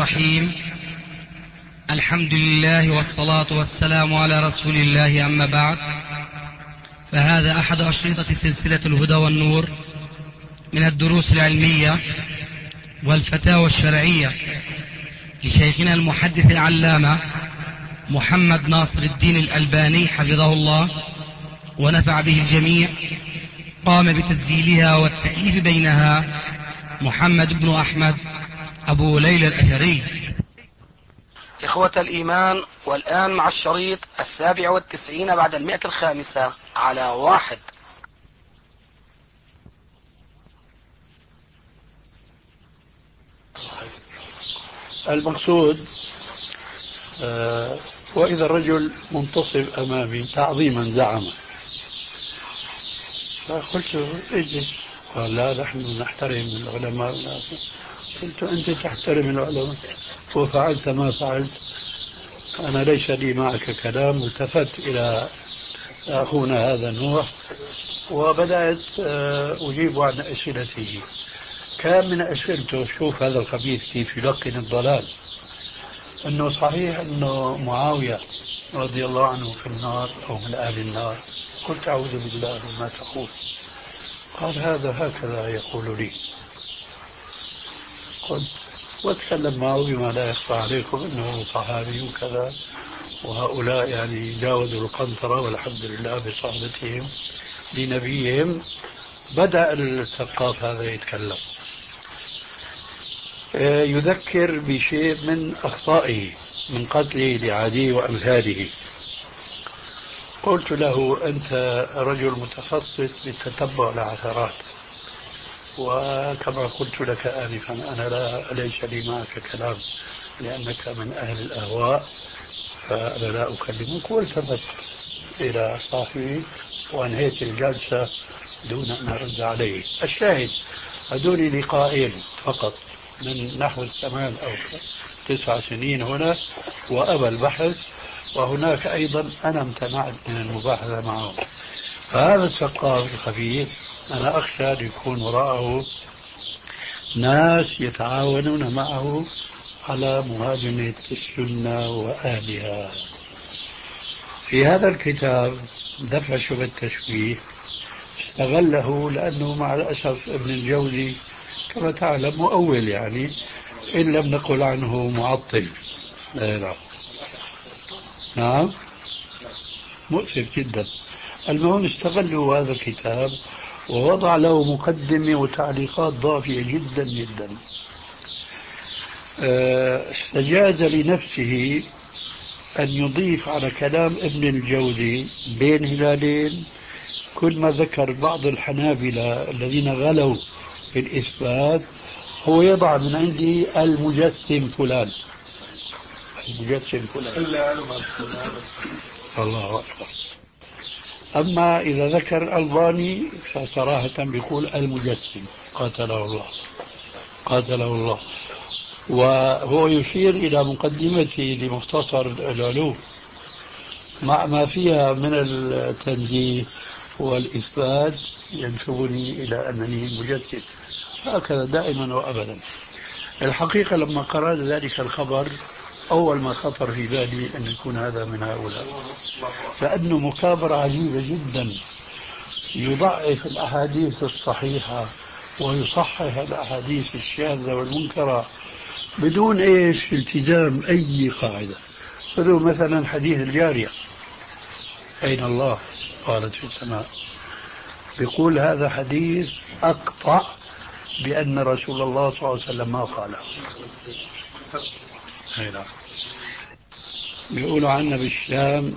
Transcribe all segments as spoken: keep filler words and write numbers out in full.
الرحيم. الحمد لله والصلاة والسلام على رسول الله، أما بعد، فهذا أحد أشرطة سلسلة الهدى والنور من الدروس العلمية والفتاوى الشرعية لشيخنا المحدث العلامة محمد ناصر الدين الألباني حفظه الله ونفع به الجميع. قام بتسجيلها والتأليف بينها محمد بن أحمد أبو ليلى الأثري. إخوة الإيمان، والآن مع الشريط السابع والتسعين بعد المئة الخامسة على واحد. المقصود آه وإذا الرجل منتصب أمامي تعظيما زعم، فقلت اجلس، قال لا نحن نحترم العلماء. قلت أنت تحترم العلماء وفعلت ما فعلت، أنا ليس لي معك كلام. التفت إلى أخونا هذا نوح وبدأت أجيب عن أسئلته. كان من أسئلته، شوف هذا الخبيث كيف يلقن الضلال، أنه صحيح أنه معاوية رضي الله عنه في النار أو من أهل النار. قلت أعوذ بالله ما تقول. قال هذا هكذا يقول لي. قلت واتكلم معه بما لا يخفى عليكم انه صحابي وكذا، وهؤلاء يعني جاوزوا القنطرة والحمد لله بصحبتهم لنبيهم. بدأ الثقاف هذا يتكلم، يذكر بشيء من أخطائه من قتله لعدي وأمثاله. قلت له أنت رجل متخصص بتتبع العثرات، وكما قلت لك آنفا أنا لا ليس لي معك كلام لأنك من أهل الأهواء، فأنا لا أكلمك. والتفت إلى صاحبي وأنهيت الجلسة دون أن أرد عليه. الشاهد هذول لقاءين فقط من نحو الثمان أو تسع سنين هنا، وأبى البحث، وهناك أيضا أنا امتنعت من المباحثة معه. فهذا الثقاف الخبيث أنا أخشى أن يكون وراءه ناس يتعاونون معه على مهاجمة السنة وأهلها. في هذا الكتاب دفع شبه التشبيه استغله، لأنه مع الأسف ابن الجوزي كما تعلم مؤول، يعني إن لم نقل عنه معطل. لا. نعم، مؤسف جدا. المهم استغلوا هذا الكتاب ووضع له مقدمة وتعليقات ضافية جدا جدا. استجاز لنفسه أن يضيف على كلام ابن الجوزي بين هلالين كل ما ذكر بعض الحنابلة الذين غلوا في الإثبات هو يضع من عندي المجسم فلان، المجسم فلان. الله أكبر. أما إذا ذكر الألباني فصراحة بيقول المجسم، قاتله الله قاتله الله. وهو يشير إلى مقدمته لمختصر العلوم مع ما فيها من التنزيه والإثبات ينسبني إلى أنني مجسم، هكذا دائما وأبدا. الحقيقة لما قرأت ذلك الخبر أول ما خطر في بالي أن يكون هذا من هؤلاء، لأنه مكابرة عجيبة جدا. يضعف الأحاديث الصحيحة ويصحح الأحاديث الشاذة والمنكرة بدون إيش التزام أي قاعدة. خذوا مثلا حديث الجارية، أين الله؟ قالت في السماء. بيقول هذا حديث أقطع بأن رسول الله صلى الله عليه وسلم ما قاله. هنا بيقولوا عنا بالشام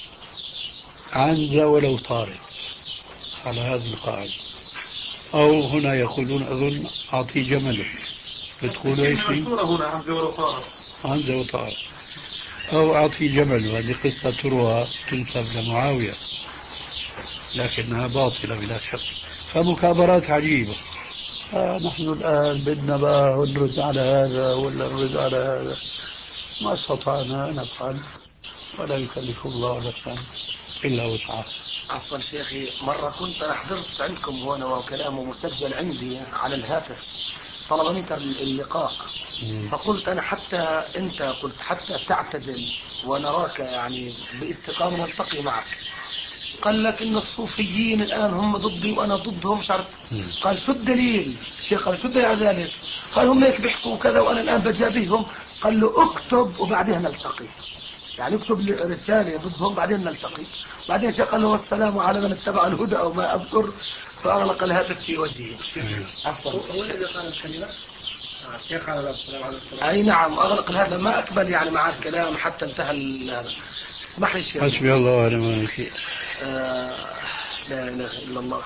عنزة ولو طارت، على هذه القاعدة. أو هنا يقولون أظن أعطي جمله، بتقولوا إيش؟ هنا عنزة ولو طارت، عنزة وطارت، أو أعطي جمله. هذه قصة تروى تنسب لمعاوية لكنها باطلة بلا شك. فمكابرات عجيبة. آه نحن الآن بدنا بقى نرد على هذا ولا نرد على هذا، ما استطعنا نفعل، ولا يكلف الله نفسا إلا وسعها. عفوا شيخي، مرة كنت حضرت عندكم هنا وكلامه مسجل عندي على الهاتف، طلب منك اللقاء، فقلت أنا حتى أنت قلت حتى تعتدل ونراك يعني باستقامة نلتقي معك. قال لك إن الصوفيين الآن هم ضدي وأنا ضدهم، مش عارف. قال شو الدليل؟ الشيخ قال شو الدليل على ذلك؟ قال هم هيك بيحكوا كذا وأنا الآن بجابههم. قال له اكتب وبعدها نلتقي، يعني اكتب رسالة ضدهم بعدين نلتقي. بعدين الشيخ قال له والسلام على من اتبع الهدى أو ما أذكر، فأغلق الهاتف في وجهه. عفوا، هو الذي قال الكلمة. الشيخ قال السلام عليكم. أي نعم، أغلق الهاتف، ما أقبل يعني مع الكلام حتى انتهى هذا. اسمح لي شيخ. حسبي الله ونعم الوكيل. آه لا إله إلا الله.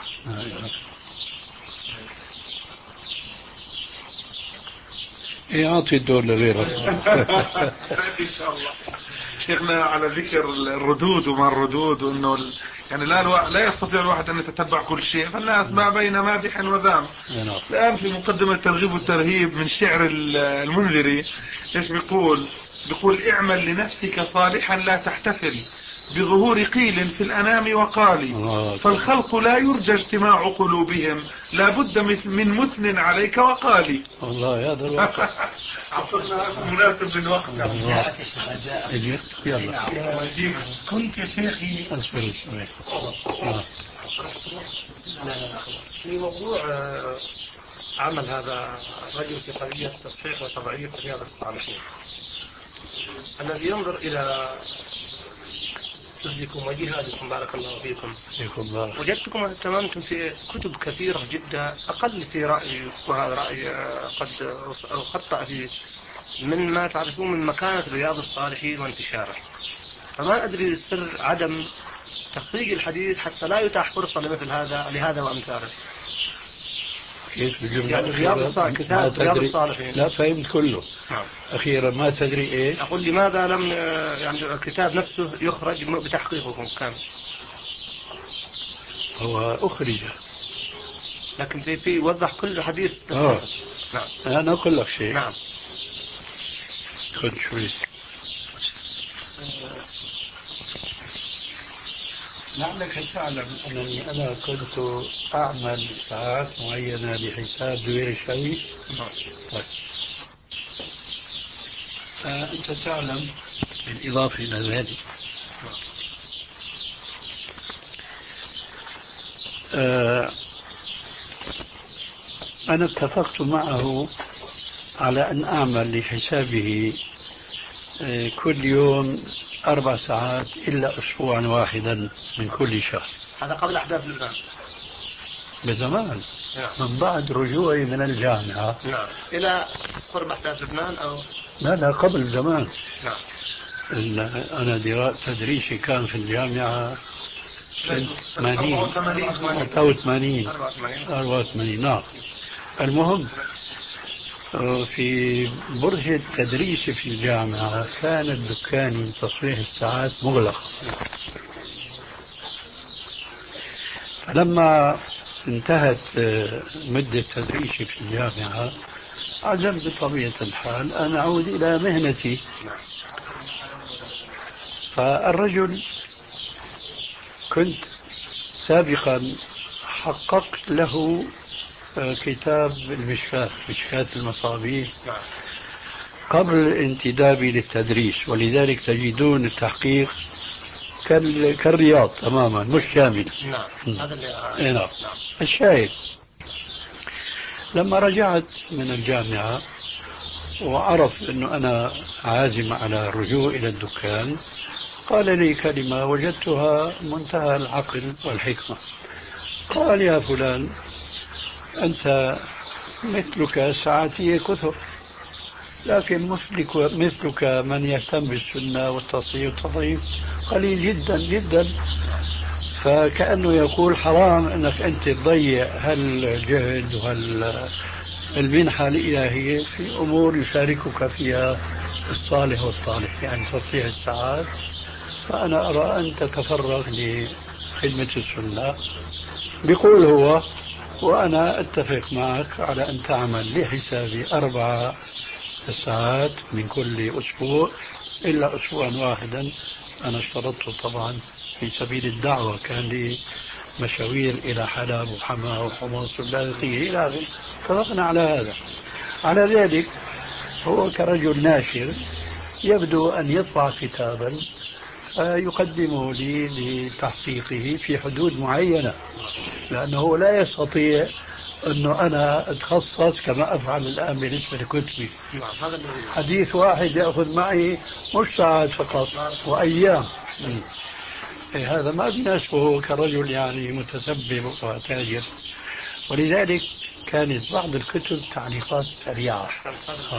إيه أعطي الدور لغيرك. إن شاء الله. شيخنا على ذكر الردود وما الردود، وإنه ال... يعني لا الو... لا يستطيع الواحد أن يتتبع كل شيء، فالناس ما بين مادح وذام. الآن في مقدمة الترغيب والترهيب من شعر المنذري إيش بيقول؟ بيقول اعمل لنفسك صالحا لا تحتفل بظهور قيل في الأنام وقال، فالخلق لا يرجى اجتماع قلوبهم، لا بد من مثن عليك وقالي. والله هذا الواقع. مناسب للوقت. جاءت الشهداء. يلا كنت يا شيخي أصبر في موضوع عمل هذا الرجل في قضية تصحيح وتضعيف رياض الصالحين، الذي ينظر إلى جهدكم وجهادكم بارك الله فيكم، وجدتكم اهتممتم في كتب كثيرة جدا، أقل في رأيي وهذا رأي قد خطأ فيه، من ما تعرفون من مكانة رياض الصالحين وانتشاره. فما أدري سر عدم تخريج الحديث حتى لا يتاح فرصة لمثل هذا لهذا وأمثاله. كيف بجملة يعني رياض الصالحين، كتاب رياض الصالحين. لا فهمت كله. نعم. أخيرا ما تدري إيه؟ أقول لماذا لم يعني الكتاب نفسه يخرج بتحقيقكم كامل؟ هو أخرج، لكن في في وضح كل حديث. آه. نعم. أنا أقول لك شيء. نعم. خذ شوي. لعلك تعلم أنني أنا كنت أعمل ساعات معينة لحساب دوير الشريف. طيب. فأنت تعلم بالإضافة إلى ذلك آه أنا اتفقت معه على أن أعمل لحسابه آه كل يوم أربع ساعات إلا أسبوعا واحدا من كل شهر. هذا قبل أحداث لبنان بزمان. نعم. من بعد رجوعي من الجامعة. نعم. إلى قرب أحداث لبنان أو لا لا قبل زمان. نعم. أنا دراسة تدريسي كان في الجامعة ثمانين أربعة وثمانين أربعة وثمانين. نعم. المهم في برهة تدريسي في الجامعة كان الدكان تصليح الساعات مغلق، فلما انتهت مدة تدريسي في الجامعة عزمت بطبيعة الحال أن أعود إلى مهنتي. فالرجل كنت سابقا حققت له كتاب المشكاة مشكاة المصابيح قبل انتدابي للتدريس، ولذلك تجدون التحقيق كالرياض تماما مش شامل. نعم. هذا اللي نعم. نعم. الشاهد لما رجعت من الجامعة وعرف أنه أنا عازم على الرجوع إلى الدكان قال لي كلمة وجدتها منتهى العقل والحكمة. قال يا فلان أنت مثلك ساعاتي كثر، لكن مثلك, مثلك من يهتم بالسنة والتصحيح والتضعيف قليل جدا جدا. فكأنه يقول حرام أنك أنت تضيع هالجهد وهالمنحة الإلهية في أمور يشاركك فيها الصالح والطالح، يعني تصحيح الساعات. فأنا أرى أن تتفرغ لخدمة السنة. بيقول هو وأنا أتفق معك على أن تعمل لحسابي أربع ساعات من كل أسبوع إلا أسبوعا واحدا. أنا اشترطت طبعا في سبيل الدعوة، كان لي مشاوير إلى حلب وحماة وحمص واللاذقية إلى آخره. اتفقنا على هذا. على ذلك هو كرجل ناشر يبدو أن يطبع كتابا يقدمه لي لتحقيقه في حدود معينة، لأنه لا يستطيع أنه أنا أتخصص كما أفعل الآن بالنسبة لكتبي. حديث واحد يأخذ معي مش ساعات فقط وأيام. إيه هذا ما بيناسبه كرجل يعني متسبب وتاجر. ولذلك كانت بعض الكتب تعليقات سريعة. آه.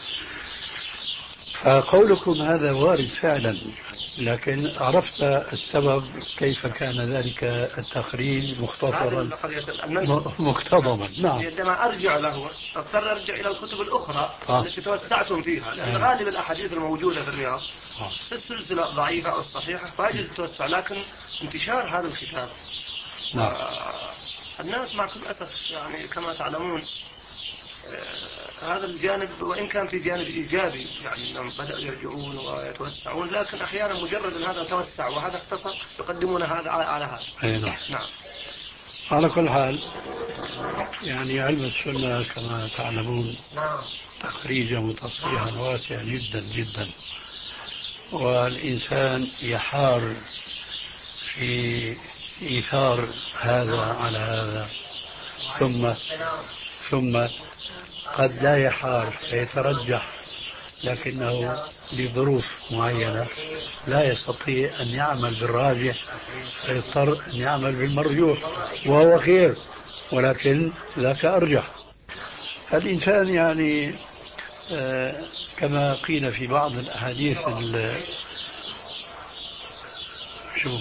فقولكم هذا وارد فعلا، لكن عرفت السبب كيف كان ذلك التخريج مختصرا مقتضبا. نعم. عندما ارجع له اضطر ارجع الى الكتب الاخرى آه. التي توسعتم فيها، لان آه. غالب الاحاديث الموجوده في الرياض آه. في السلسله الضعيفه او الصحيحه فاجد التوسع، لكن انتشار هذا الكتاب نعم. الناس مع كل اسف يعني كما تعلمون هذا الجانب، وإن كان في جانب إيجابي يعني أنهم بدأوا يرجعون ويتوسعون، لكن أحيانا مجرد أن هذا توسع وهذا اختصر يقدمون هذا على هذا. أيضا. نعم. على كل حال يعني علم السنة كما تعلمون تخريجا وتصحيحا واسع جدا جدا، والإنسان يحار في إيثار هذا على هذا، ثم ثم قد لا يحار فيترجح، لكنه لظروف معينة لا يستطيع أن يعمل بالراجح فيضطر أن يعمل بالمرجوح، وهو خير ولكن ذاك أرجح. الإنسان يعني آه كما قيل في بعض الأحاديث شو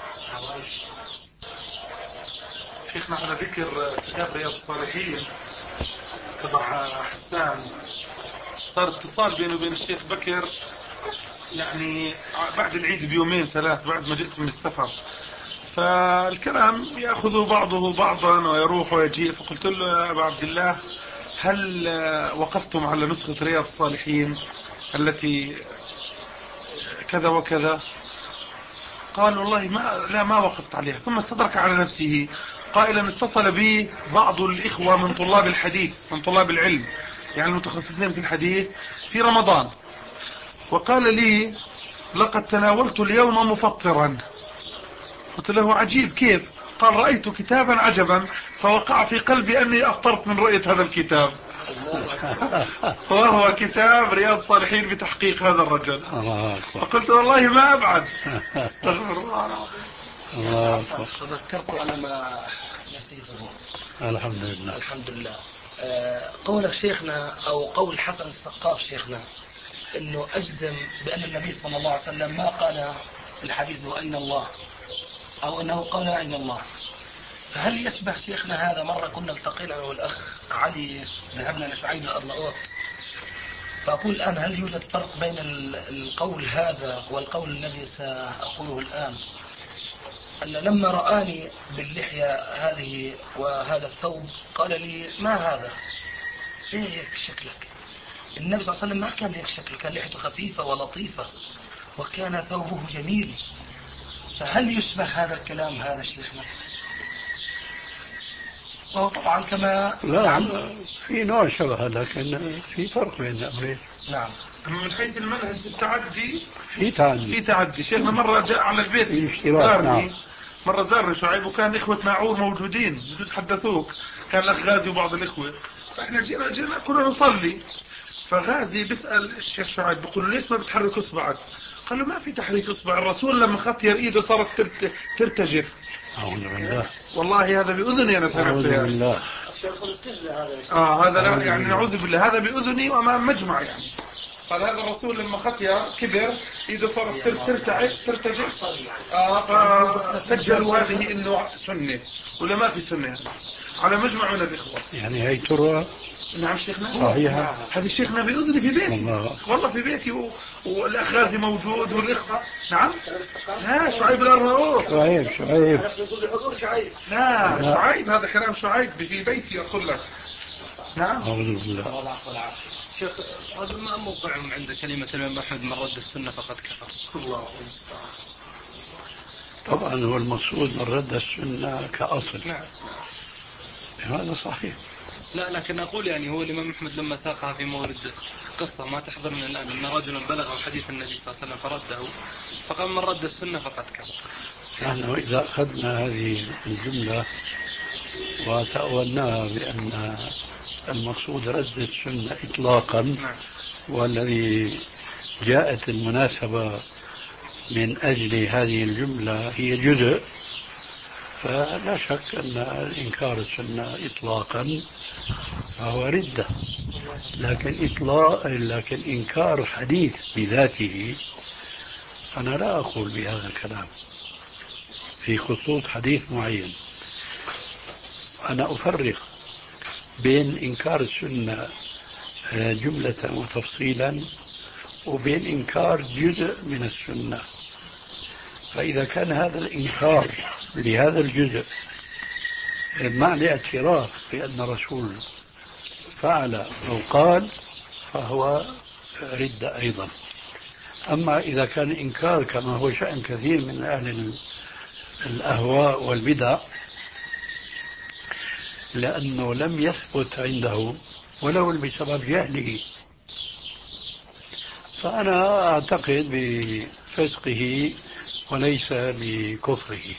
شيخنا على ذكر كتاب رياض الصالحين تبع حسان، صار اتصال بينه وبين الشيخ بكر يعني بعد العيد بيومين ثلاث بعد ما جئت من السفر، فالكلام يأخذ بعضه بعضا ويروح ويجيء. فقلت له يا أبا عبد الله هل وقفتم على نسخة رياض الصالحين التي كذا وكذا؟ قال والله ما لا ما وقفت عليها. ثم استدرك على نفسه قائلا اتصل بي بعض الإخوة من طلاب الحديث من طلاب العلم يعني المتخصصين في الحديث في رمضان، وقال لي لقد تناولت اليوم مفطرا. قلت له عجيب كيف؟ قال رأيت كتابا عجبا فوقع في قلبي أني أفطرت من رؤية هذا الكتاب وهو كتاب رياض الصالحين بتحقيق هذا الرجل. فقلت والله ما أبعد. استغفر الله العظيم. تذكرت أنا ما نسيته. الحمد لله. الحمد لله. قولك شيخنا أو قول حسن السقاف شيخنا أنه أجزم بأن النبي صلى الله عليه وسلم ما قال الحديث أين الله أو أنه قال أين الله، فهل يشبه شيخنا هذا؟ مرة كنا التقينا أنا والأخ علي ذهبنا لشعيب الأرناؤوط، فأقول الآن هل يوجد فرق بين القول هذا والقول الذي سأقوله الآن؟ أن لما رآني باللحية هذه وهذا الثوب قال لي ما هذا؟ إيه هيك شكلك؟ النبي صلى الله عليه وسلم ما كان هيك شكله، كان لحيته خفيفة ولطيفة وكان ثوبه جميل، فهل يشبه هذا الكلام هذا شيخنا؟ وهو طبعا كما لا نعم في نوع شبه، لكن في فرق بين الأمرين. نعم. من حيث المنهج التعدي في تعدي في تعدي شيخنا مرة جاء على البيت زارني. نعم. مرة زارني شعيب وكان إخوة ناعور موجودين بجوز حدثوك، كان الأخ غازي وبعض الإخوة، فإحنا جينا جينا كنا نصلي، فغازي بيسأل الشيخ شعيب بيقول ليش ما بتحرك إصبعك؟ قال له ما في تحريك إصبع، الرسول لما خطير إيده صارت ترت... ترتجف. أعوذ بالله. والله هذا بأذني أنا سمعت. أعوذ بالله. آه هذا لا يعني نعوذ بالله، هذا بأذني وأمام مجمع يعني. قال هذا الرسول لما خطير كبر إيده صارت ترتعش ترتجف. آه فسجلوا هذه إنه سنة ولا ما في سنة هذا على مجمع من الإخوة. يعني هي ترى. نعم شيخنا. صحيح. هذا الشيخنا بأذني في بيتي. والله, والله في بيتي و... والأخ غازي موجود والإخوة. نعم. لا شعيب الأرناؤوط. شعيب شعيب. لا شعيب هذا كلام شعيب في بيتي أقول لك. نعم. أعوذ بالله. شيخ هذا ما موقعهم عند كلمة الإمام أحمد من رد السنة فقد كفر. الله. طبعا هو المقصود من رد السنة كأصل. نعم. هذا صحيح. لا لكن أقول يعني هو الإمام أحمد لما ساقها في مورد قصة ما تحضرنا الآن أن رجلا بلغه حديث النبي صلى الله عليه وسلم فرده، فقال من رد السنة فقد كفر. نحن إذا أخذنا هذه الجملة وتأولناها بأن المقصود رد السنة إطلاقا، والذي جاءت المناسبة من أجل هذه الجملة هي جزء، فلا شك أن إنكار السنة إطلاقا فهو ردة. لكن إطلاق لكن إنكار حديث بذاته أنا لا أقول بهذا الكلام في خصوص حديث معين. أنا أفرق بين إنكار السنة جملة وتفصيلا وبين إنكار جزء من السنة. فإذا كان هذا الإنكار لهذا الجزء مع الاعتراف بأن الرسول فعل أو قال فهو ردة أيضا. أما إذا كان إنكار كما هو شأن كثير من أهل الأهواء والبدع لأنه لم يثبت عنده ولو بسبب جهله، فأنا أعتقد بفسقه وليس بكفره.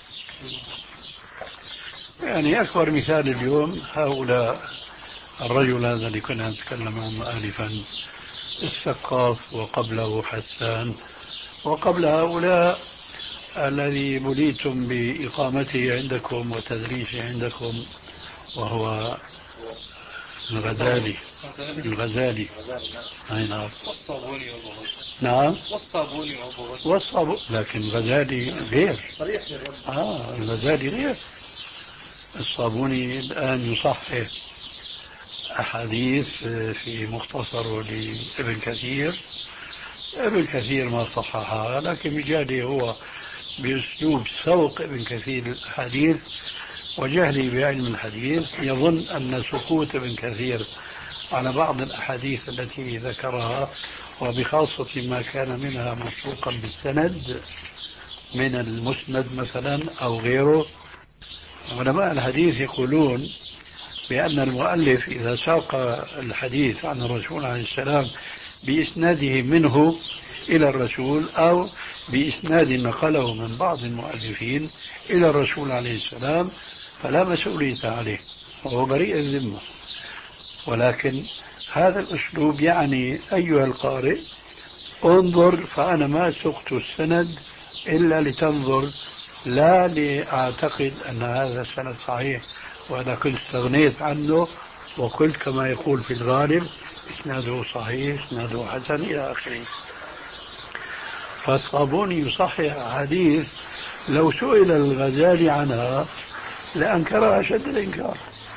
يعني أكبر مثال اليوم هؤلاء الرجل هذا اللي كنا نتكلم عنه آنفا، السقاف، وقبله حسان، وقبل هؤلاء الذي بليتم بإقامته عندكم وتدريسه عندكم وهو الغزالي. الغزالي أي نعم. والصابوني وابوه. نعم والصابوني وابوه. والصابوني، لكن الغزالي غير. آه الغزالي غير. الصابوني الآن يصحح أحاديث في مختصر لابن كثير. ابن كثير ما صححها، لكن بجهله هو بأسلوب سوق ابن كثير الحديث وجهلي بعلم الحديث يظن أن سكوت ابن كثير على بعض الأحاديث التي ذكرها وبخاصة ما كان منها مسروقا بالسند من المسند مثلا أو غيره. علماء الحديث يقولون بأن المؤلف إذا ساق الحديث عن الرسول عليه السلام بإسناده منه إلى الرسول أو بإسناد نقله من بعض المؤلفين إلى الرسول عليه السلام فلا مسؤولية عليه وهو بريء الذمة. ولكن هذا الأسلوب يعني أيها القارئ انظر، فأنا ما سقت السند إلا لتنظر، لا لأعتقد أن هذا السند صحيح وأنا كنت استغنيت عنه وقلت كما يقول في الغالب إسناده صحيح إسناده حسن إلى آخره. فالصابوني يصحح حديث لو سئل الغزالي عنها لأنكرها شد الإنكار.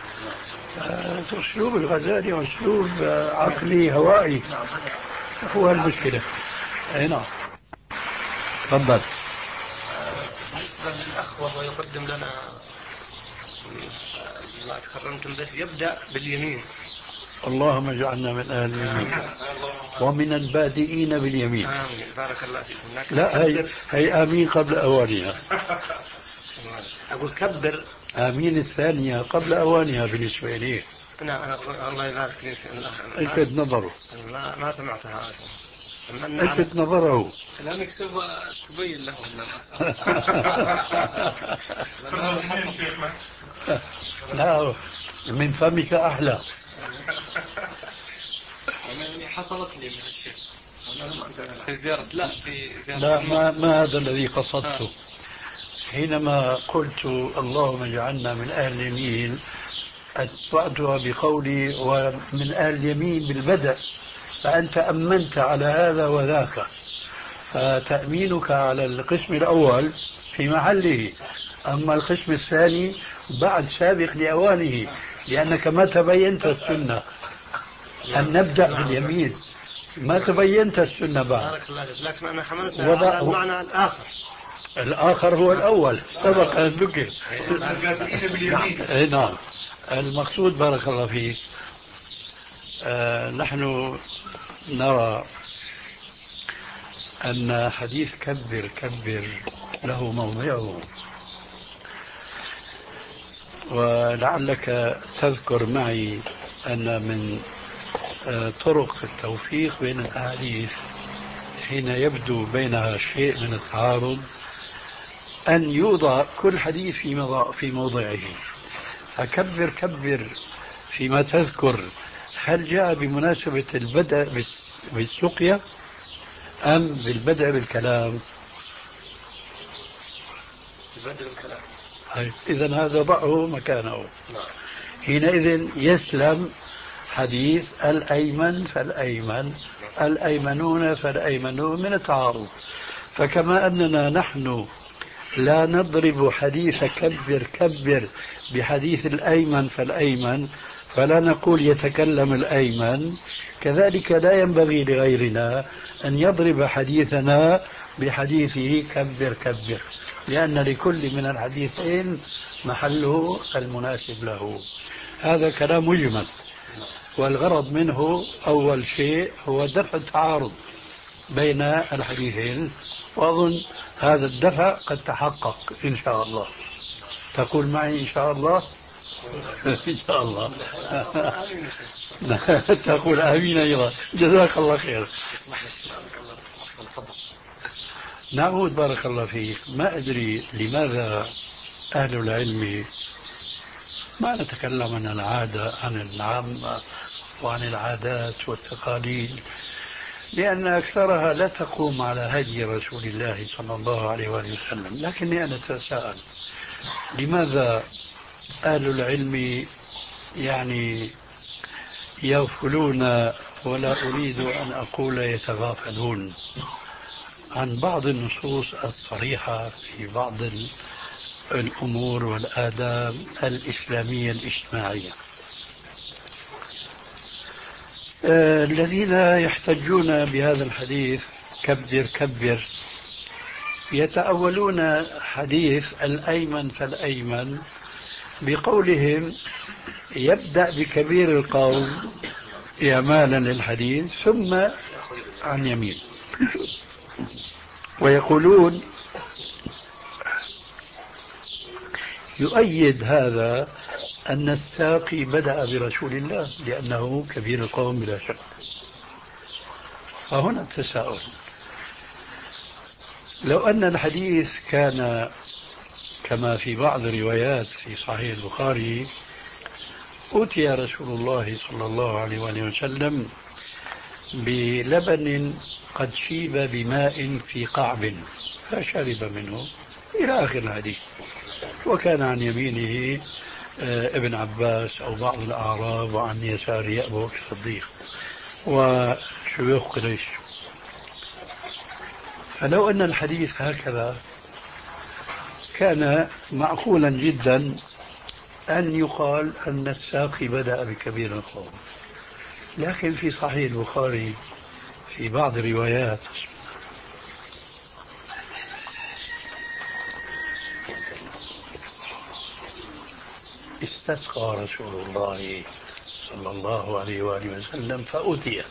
أسلوب الغزالي أسلوب عقلي هوائي هو المشكلة. أي نعم. تفضل. بالنسبة للأخ وهو يقدم لنا ما تكرمتم به يبدأ باليمين. اللهم اجعلنا من أهل اليمين ومن البادئين باليمين. آمين. بارك الله فيكم. لا هي, هي آمين قبل أوانها. أقول كبر. آمين الثانية قبل أوانها بالنسبة إليه. لا الله يبارك فيك. الفت نظره. ما ما سمعتها. الفت نظره. لا نكسبها تبين له أن لا من فمك أحلى. يعني حصلت لي من الشيء في زيارة لا في زيارة لا ما, ما هذا الذي قصدته. حينما قلت اللهم اجعلنا من أهل اليمين أتبعتها بقولي ومن أهل اليمين بالبدء، فأنت أمنت على هذا وذاك، فتأمينك على القسم الأول في محله، أما القسم الثاني بعد سابق لأوانه، لأنك ما تبينت السنة أن نبدأ باليمين، ما تبينت السنة بعد. بارك الله فيك. لكن أنا حملتها على المعنى الآخر. الآخر هو الأول سبق أن ذكر. نعم. المقصود بارك الله فيك آه نحن نرى أن حديث كبر كبر له موضعه، ولعلك تذكر معي أن من طرق التوفيق بين الأحاديث حين يبدو بينها شيء من التعارض أن يوضع كل حديث في موضعه. فكبر كبر فيما تذكر، هل جاء بمناسبة البدء بالسقيا أم بالبدء بالكلام؟ البدء بالكلام. إذن هذا ضعه مكانه. حينئذ يسلم حديث الأيمن فالأيمن الأيمنون فالأيمنون من التعارض. فكما أننا نحن لا نضرب حديث كبر كبر بحديث الأيمن فالأيمن، فلا نقول يتكلم الأيمن، كذلك لا ينبغي لغيرنا أن يضرب حديثنا بحديثه كبر كبر، لأن لكل من الحديثين محله المناسب له. هذا كلام مجمل، والغرض منه أول شيء هو دفع التعارض بين الحديثين، وأظن هذا الدفع قد تحقق إن شاء الله. تقول معي إن شاء الله؟ إن شاء الله. تقول آمين أيضا. جزاك الله خير. نعود بارك الله فيك. ما أدري لماذا أهل العلم ما نتكلم عن العادة عن العامة وعن العادات والتقاليد، لأن أكثرها لا تقوم على هدي رسول الله صلى الله عليه وآله وسلم. لكني أنا أتساءل لماذا أهل العلم يعني يغفلون، ولا أريد أن أقول يتغافلون، عن بعض النصوص الصريحة في بعض الأمور والآداب الإسلامية الاجتماعية. آه الذين يحتجون بهذا الحديث كبر كبر يتأولون حديث الأيمن فالأيمن بقولهم يبدأ بكبير القوم إعمالا للحديث ثم عن يمين، ويقولون يؤيد هذا أن الساقي بدأ برسول الله لأنه كبير القوم بلا شك. فهنا التساؤل، لو أن الحديث كان كما في بعض الروايات في صحيح البخاري أتي رسول الله صلى الله عليه وسلم بلبن قد شيب بماء في قعب فشرب منه إلى آخر الحديث، وكان عن يمينه ابن عباس أو بعض الأعراب، وعن يساره أبو بكر الصديق وشيوخ قريش. فلو أن الحديث هكذا كان معقولا جدا أن يقال أن الساقي بدأ بكبير القوم. لكن في صحيح البخاري في بعض الروايات استسقى رسول الله صلى الله عليه وآله وسلم فأتي.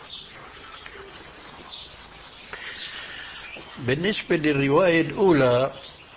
بالنسبة للرواية الأولى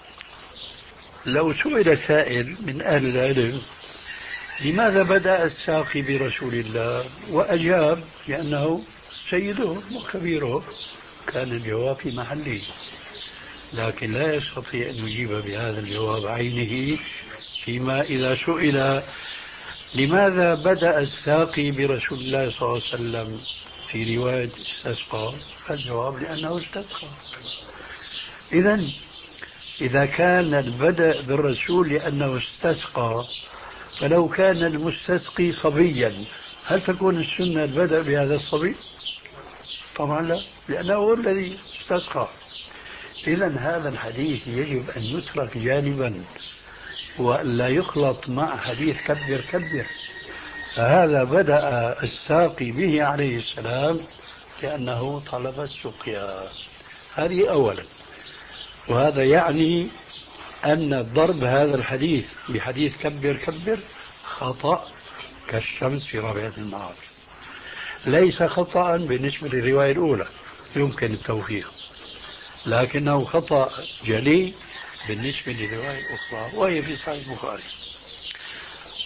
لو سئل سائل من أهل العلم لماذا بدأ الساقي برسول الله وأجاب لأنه سيده وكبيره، كان الجواب في محله، لكن لا يستطيع أن يجيب بهذا الجواب عينه فيما إذا سئل لماذا بدأ الساقي برسول الله صلى الله عليه وسلم في رواية استسقى، الجواب لأنه استسقى. إذن إذا كان البدء بالرسول لأنه استسقى، فلو كان المستسقي صبيا هل تكون السنة البدء بهذا الصبي؟ طبعا لا، لأنه هو الذي استسقى. إذن هذا الحديث يجب أن يترك جانبا ولا يخلط مع حديث كبر كبر. فهذا بدأ الساقي به عليه السلام لأنه طلب السقيا، هذه أولا. وهذا يعني أن ضرب هذا الحديث بحديث كبر كبر خطأ كالشمس في ربيع النهار، ليس خطأ بالنسبة للرواية الأولى يمكن التوفيق، لكنه خطأ جلي بالنسبة للرواية الأخرى وهي في صحيح البخاري.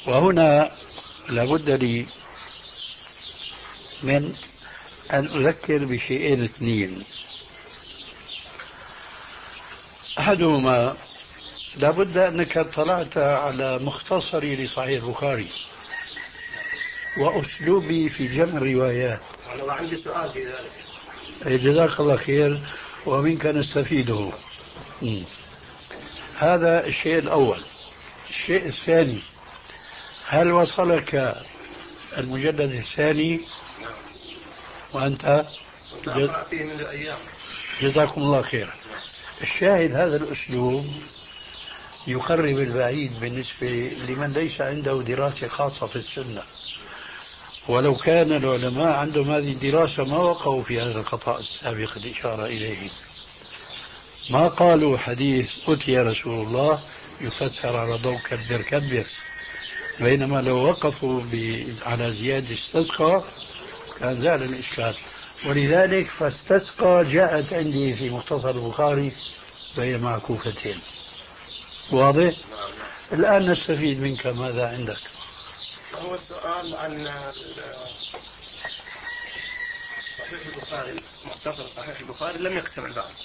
وهنا لابد لي من أن أذكر بشيئين اثنين. أحدهما لابد أنك اطلعت على مختصري لصحيح البخاري وأسلوبي في جمع الروايات. أنا عندي سؤال في ذلك. جزاك الله خير ومنك نستفيده. م. هذا الشيء الأول. الشيء الثاني، هل وصلك المجلد الثاني وأنت جز... فيه منذ أيام؟ جزاكم الله خير. الشاهد هذا الأسلوب يقرب البعيد بالنسبة لمن ليس عنده دراسة خاصة في السنة، ولو كان العلماء عندهم هذه الدراسة ما وقعوا في هذا الخطأ السابق الإشارة إليه. ما قالوا حديث أتي رسول الله يفسر على ضوء كبر كبر، بينما لو وقفوا على زيادة استسقى كان زال الإشكال. ولذلك فاستسقى جاءت عندي في مختصر البخاري بين معكوفتين. واضح؟ الآن نستفيد منك. ماذا عندك؟ هو السؤال عن صحيح البخاري، مختصر صحيح البخاري لم يكتمل بعد.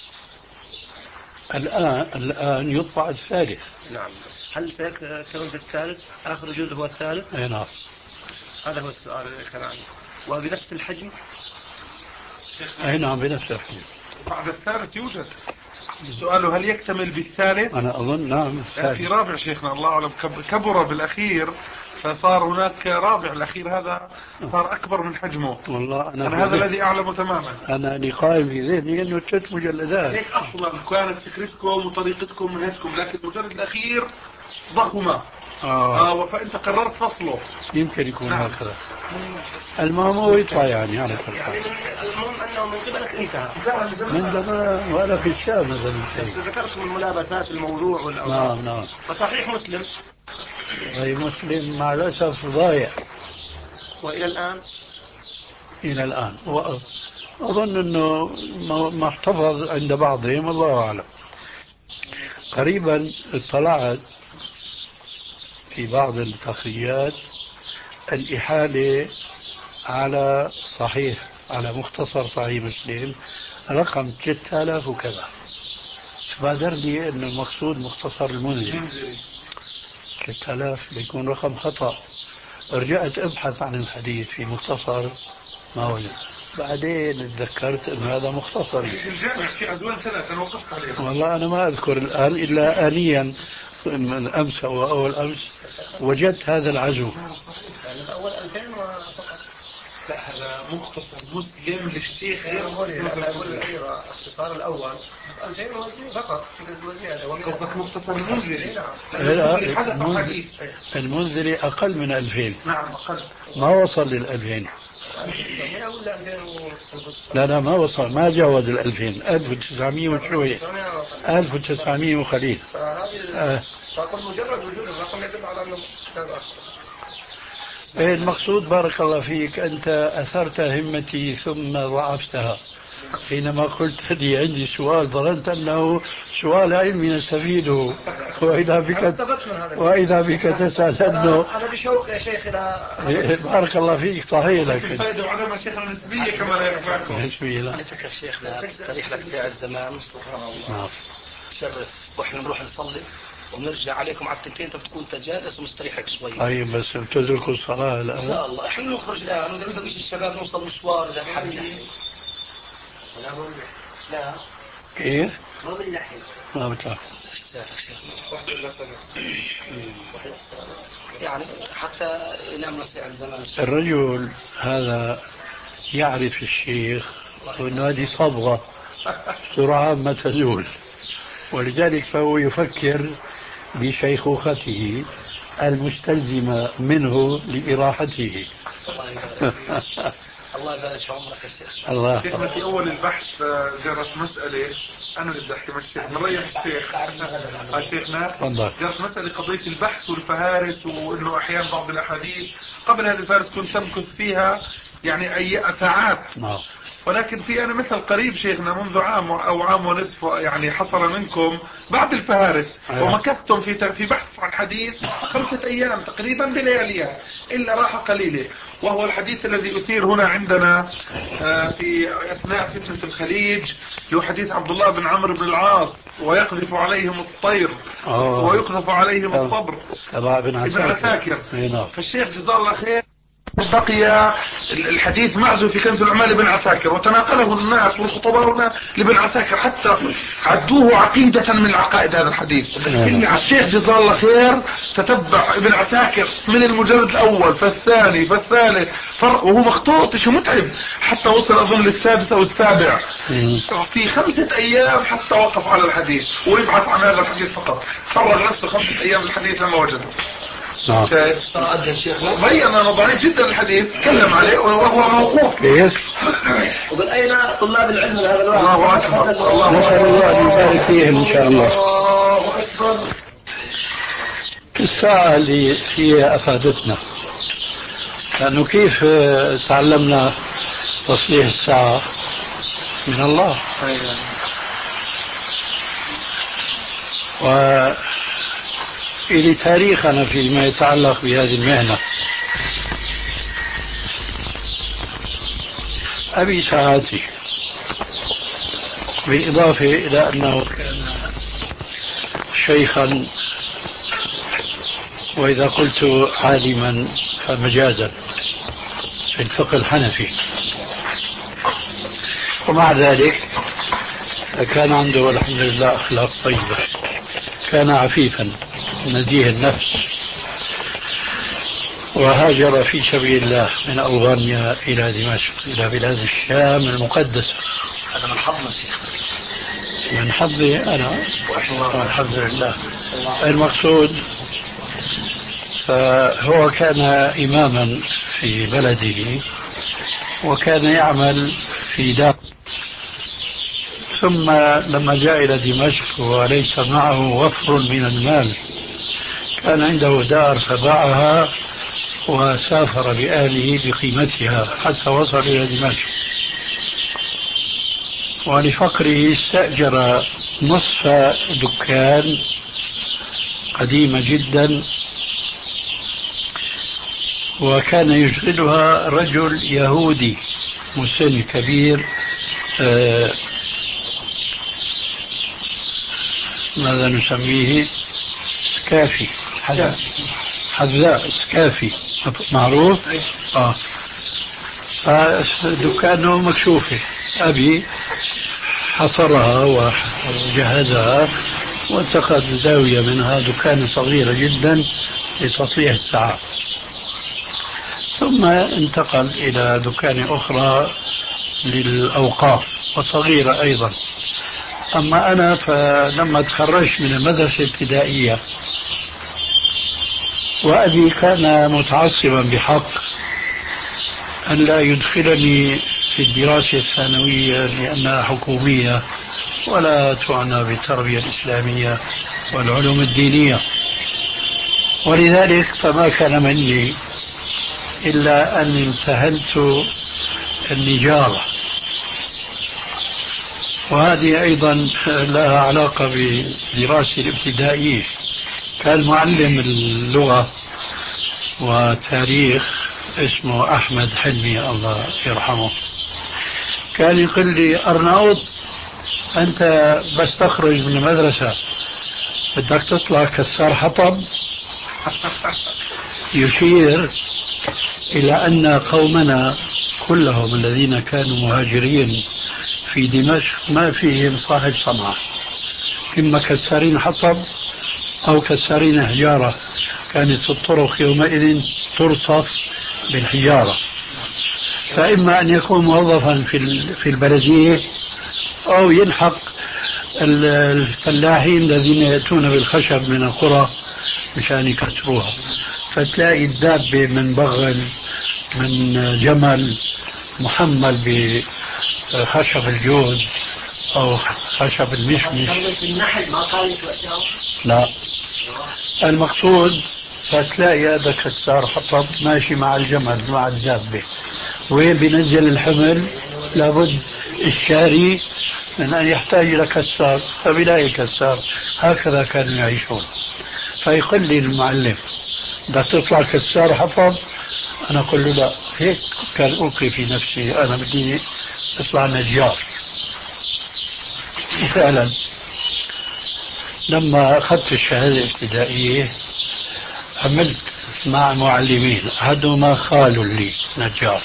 الآن الآن يطبع الثالث. نعم. هل سيكتمل في الثالث؟ آخر جزء هو الثالث؟ أي نعم. هذا هو السؤال الذي كان عندي. وبنفس الحجم؟ أي نعم بنفس الحجم. بعد الثالث يوجد. سؤاله هل يكتمل بالثالث؟ أنا أظن نعم الثالث. في رابع شيخنا الله أعلم كبر بالأخير فصار هناك رابع. الأخير هذا صار أكبر من حجمه. والله أنا, أنا هذا الذي أعلمه تماما. أنا اللي قائم في ذهني أنه ثلاث مجلدات. هيك أصلا كانت فكرتكم وطريقتكم منهجكم، لكن المجلد الأخير ضخمة. آه. آه فأنت قررت فصله. يمكن يكون نعم. هكذا. المهم هو يطلع يعني على كل حال. يعني المهم أنه من قبلك انتهى. من زمان وأنا في الشام هذا الشيء. ذكرتم الملابسات الموضوع والأوضاع. نعم نعم. فصحيح مسلم. أي مسلم مع الأسف ضايع. وإلى الآن؟ إلى الآن. وأظن أنه ما احتفظ عند بعضهم، الله أعلم. قريبا اطلعت في بعض التخريجات الإحالة على صحيح على مختصر صحيح مسلم رقم ثلاثة آلاف وكذا. بادر لي أن المقصود مختصر المنذري ثلاثة آلاف بيكون رقم خطأ. رجعت أبحث عن الحديث في مختصر ما وجد. بعدين تذكرت أن هذا مختصر. الجامع في أزوان ثلاثة أنا وقفت عليه. والله أنا ما أذكر الآن إلا آنيا من أمس أو أول أمس وجدت هذا العزو. الأول ألفين فقط. لا هذا مختصر مسلم للشيخ. أنا أقول أيضا اختصار الأول ألفين فقط وزيادة. قصدك مختصر المنذري؟ المنذري, المنذري أقل من ألفين. نعم أقل. ما وصل للألفين. لا لا ما وصل، ما جاوز الألفين. ألف وتسعمية وشوية، ألف وتسعمية وخليل. فهذه فقل مجرد وجود الرقم يدل على أنه كتاب أصلا. المقصود بارك الله فيك أنت أثرت همتي ثم ضعفتها حينما قلت لي عندي سؤال ظننت أنه سؤال علمي نستفيده، وإذا بك وإذا بك تسأل أنه أنا بشوق يا شيخ إلى بارك الله فيك. صحيح لك الفائدة وعدم الشيخ النسبية كما لا يخفاكم. نسبية لا. أنا فكر شيخنا تستريح لك ساعة زمان سبحان الله. تشرف وإحنا نروح نصلي ونرجع عليكم على التنتين انت بتكون تجالس ومستريحك شوي. اي بس بتدركوا الصلاة الآن؟ ان شاء الله احنا نخرج الآن واذا بدهم يجي الشباب نوصل مشوار اذا بحب. لا لا كيف؟ ما بنلحق ما بتلحق. يعني حتى ينام نصيحة الزمان. الرجل هذا يعرف الشيخ وأنه هذه صبغة سرعان ما تزول، ولذلك فهو يفكر بشيخوخته المستلزمة منه لإراحته. الله يبارك في عمرك يا شيخ. الله. شيخنا في أول البحث جرت مسألة، أنا بدي أحكي مع الشيخ مريح الشيخ شيخنا جرت مسألة قضية البحث والفهارس، وإنه أحيانا بعض الأحاديث قبل هذه الفهارس كنت تمكث فيها يعني أي ساعات. نعم. ولكن في أنا مثل قريب شيخنا منذ عام أو عام ونصف يعني حصل منكم بعد الفهارس ومكثتم في في بحث عن حديث خمسة أيام تقريبا بلياليها إلا راحة قليلة، وهو الحديث الذي أثير هنا عندنا في أثناء فتنة الخليج، له حديث عبد الله بن عمرو بن العاص ويقذف عليهم الطير ويقذف عليهم الصبر ابن عساكر. فالشيخ جزاه الله خير بقي الحديث معزو في كنز العمال لابن عساكر، وتناقله الناس والخطباء هنا لابن عساكر حتى عدوه عقيدة من العقائد هذا الحديث. الشيخ جزاه الله خير تتبع ابن عساكر من المجلد الأول فالثاني فالثالث وهو مخطوط شيء متعب حتى وصل أظن للسادس أو السابع في خمسة أيام حتى وقف على الحديث ويبحث عن هذا الحديث فقط. فرغ نفسه خمسة أيام الحديث لما وجده. نعم. بين أنه ضعيف جدا الحديث، تكلم عليه وهو موقوف. ومن أين طلاب العلم هذا الوقت؟ الله أكبر. نسأل الله أن يبارك فيهم إن شاء الله. الساعة اللي هي أفادتنا، لأنه كيف تعلمنا تصليح الساعة من الله. و إلى تاريخنا فيما يتعلق بهذه المهنة. أبي ساعاتي، بالإضافة إلى أنه كان شيخا، وإذا قلت عالما فمجازا، في الفقه الحنفي، ومع ذلك كان عنده والحمد لله أخلاق طيبة. كان عفيفا نزيه النفس، وهاجر في سبيل الله من ألبانيا إلى دمشق إلى بلاد الشام المقدسة. هذا من حظنا شيخ، من حظي أنا والحمد لله. المقصود فهو كان إماما في بلده وكان يعمل في دار، ثم لما جاء إلى دمشق وليس معه وفر من المال، كان عنده دار فباعها وسافر بأهله بقيمتها حتى وصل إلى دمشق. ولفقره استأجر نصف دكان قديمة جدا، وكان يشغلها رجل يهودي مسن كبير، آه ماذا نسميه، سكافي، حذاء سكافي معروف. آه. فدكانه مكشوفة. أبي حصرها وجهزها واتخذ زاوية منها، دكانة صغيرة جدا لتصليح الساعات، ثم انتقل إلى دكان أخرى للأوقاف وصغيرة أيضا. أما أنا فلما تخرجت من المدرسة الابتدائية، وأبي كان متعصبا بحق أن لا يدخلني في الدراسة الثانوية لأنها حكومية ولا تعنى بالتربية الإسلامية والعلوم الدينية، ولذلك فما كان مني إلا أن امتهنت النجارة، وهذه أيضا لها علاقة بدراستي الابتدائية. كان معلم اللغة وتاريخ اسمه أحمد حلمي الله يرحمه، كان يقول لي: أرناؤوط، أنت بس تخرج من المدرسة بدك تطلع كسار حطب، يشير إلى أن قومنا كلهم الذين كانوا مهاجرين في دمشق ما فيهم صاحب صنعة، إما كسارين حطب أو كسارين حجارة. كانت الطرق يومئذ ترصف بالحجارة، فإما أن يكون موظفا في البلدية أو يلحق الفلاحين الذين يأتون بالخشب من القرى مشان يكسروها. فتلاقي الدابة من بغل من جمل محمل بخشب الجود أو خشب المشمش. لا، المقصود فتلاقي هذا كسار حطب ماشي مع الجمل مع الدابة، وين بينزل الحمل لابد الشاري من أن يحتاج إلى كسار فبيلاقي كسار. هكذا كانوا يعيشون. فيقول لي المعلم بدك تطلع كسار حطب؟ أنا أقول له لا، هيك كان ألقي في نفسي أنا بدي أطلع نجار. وفعلا لما أخذت الشهادة الابتدائية عملت مع معلمين، أحدهما خال لي نجار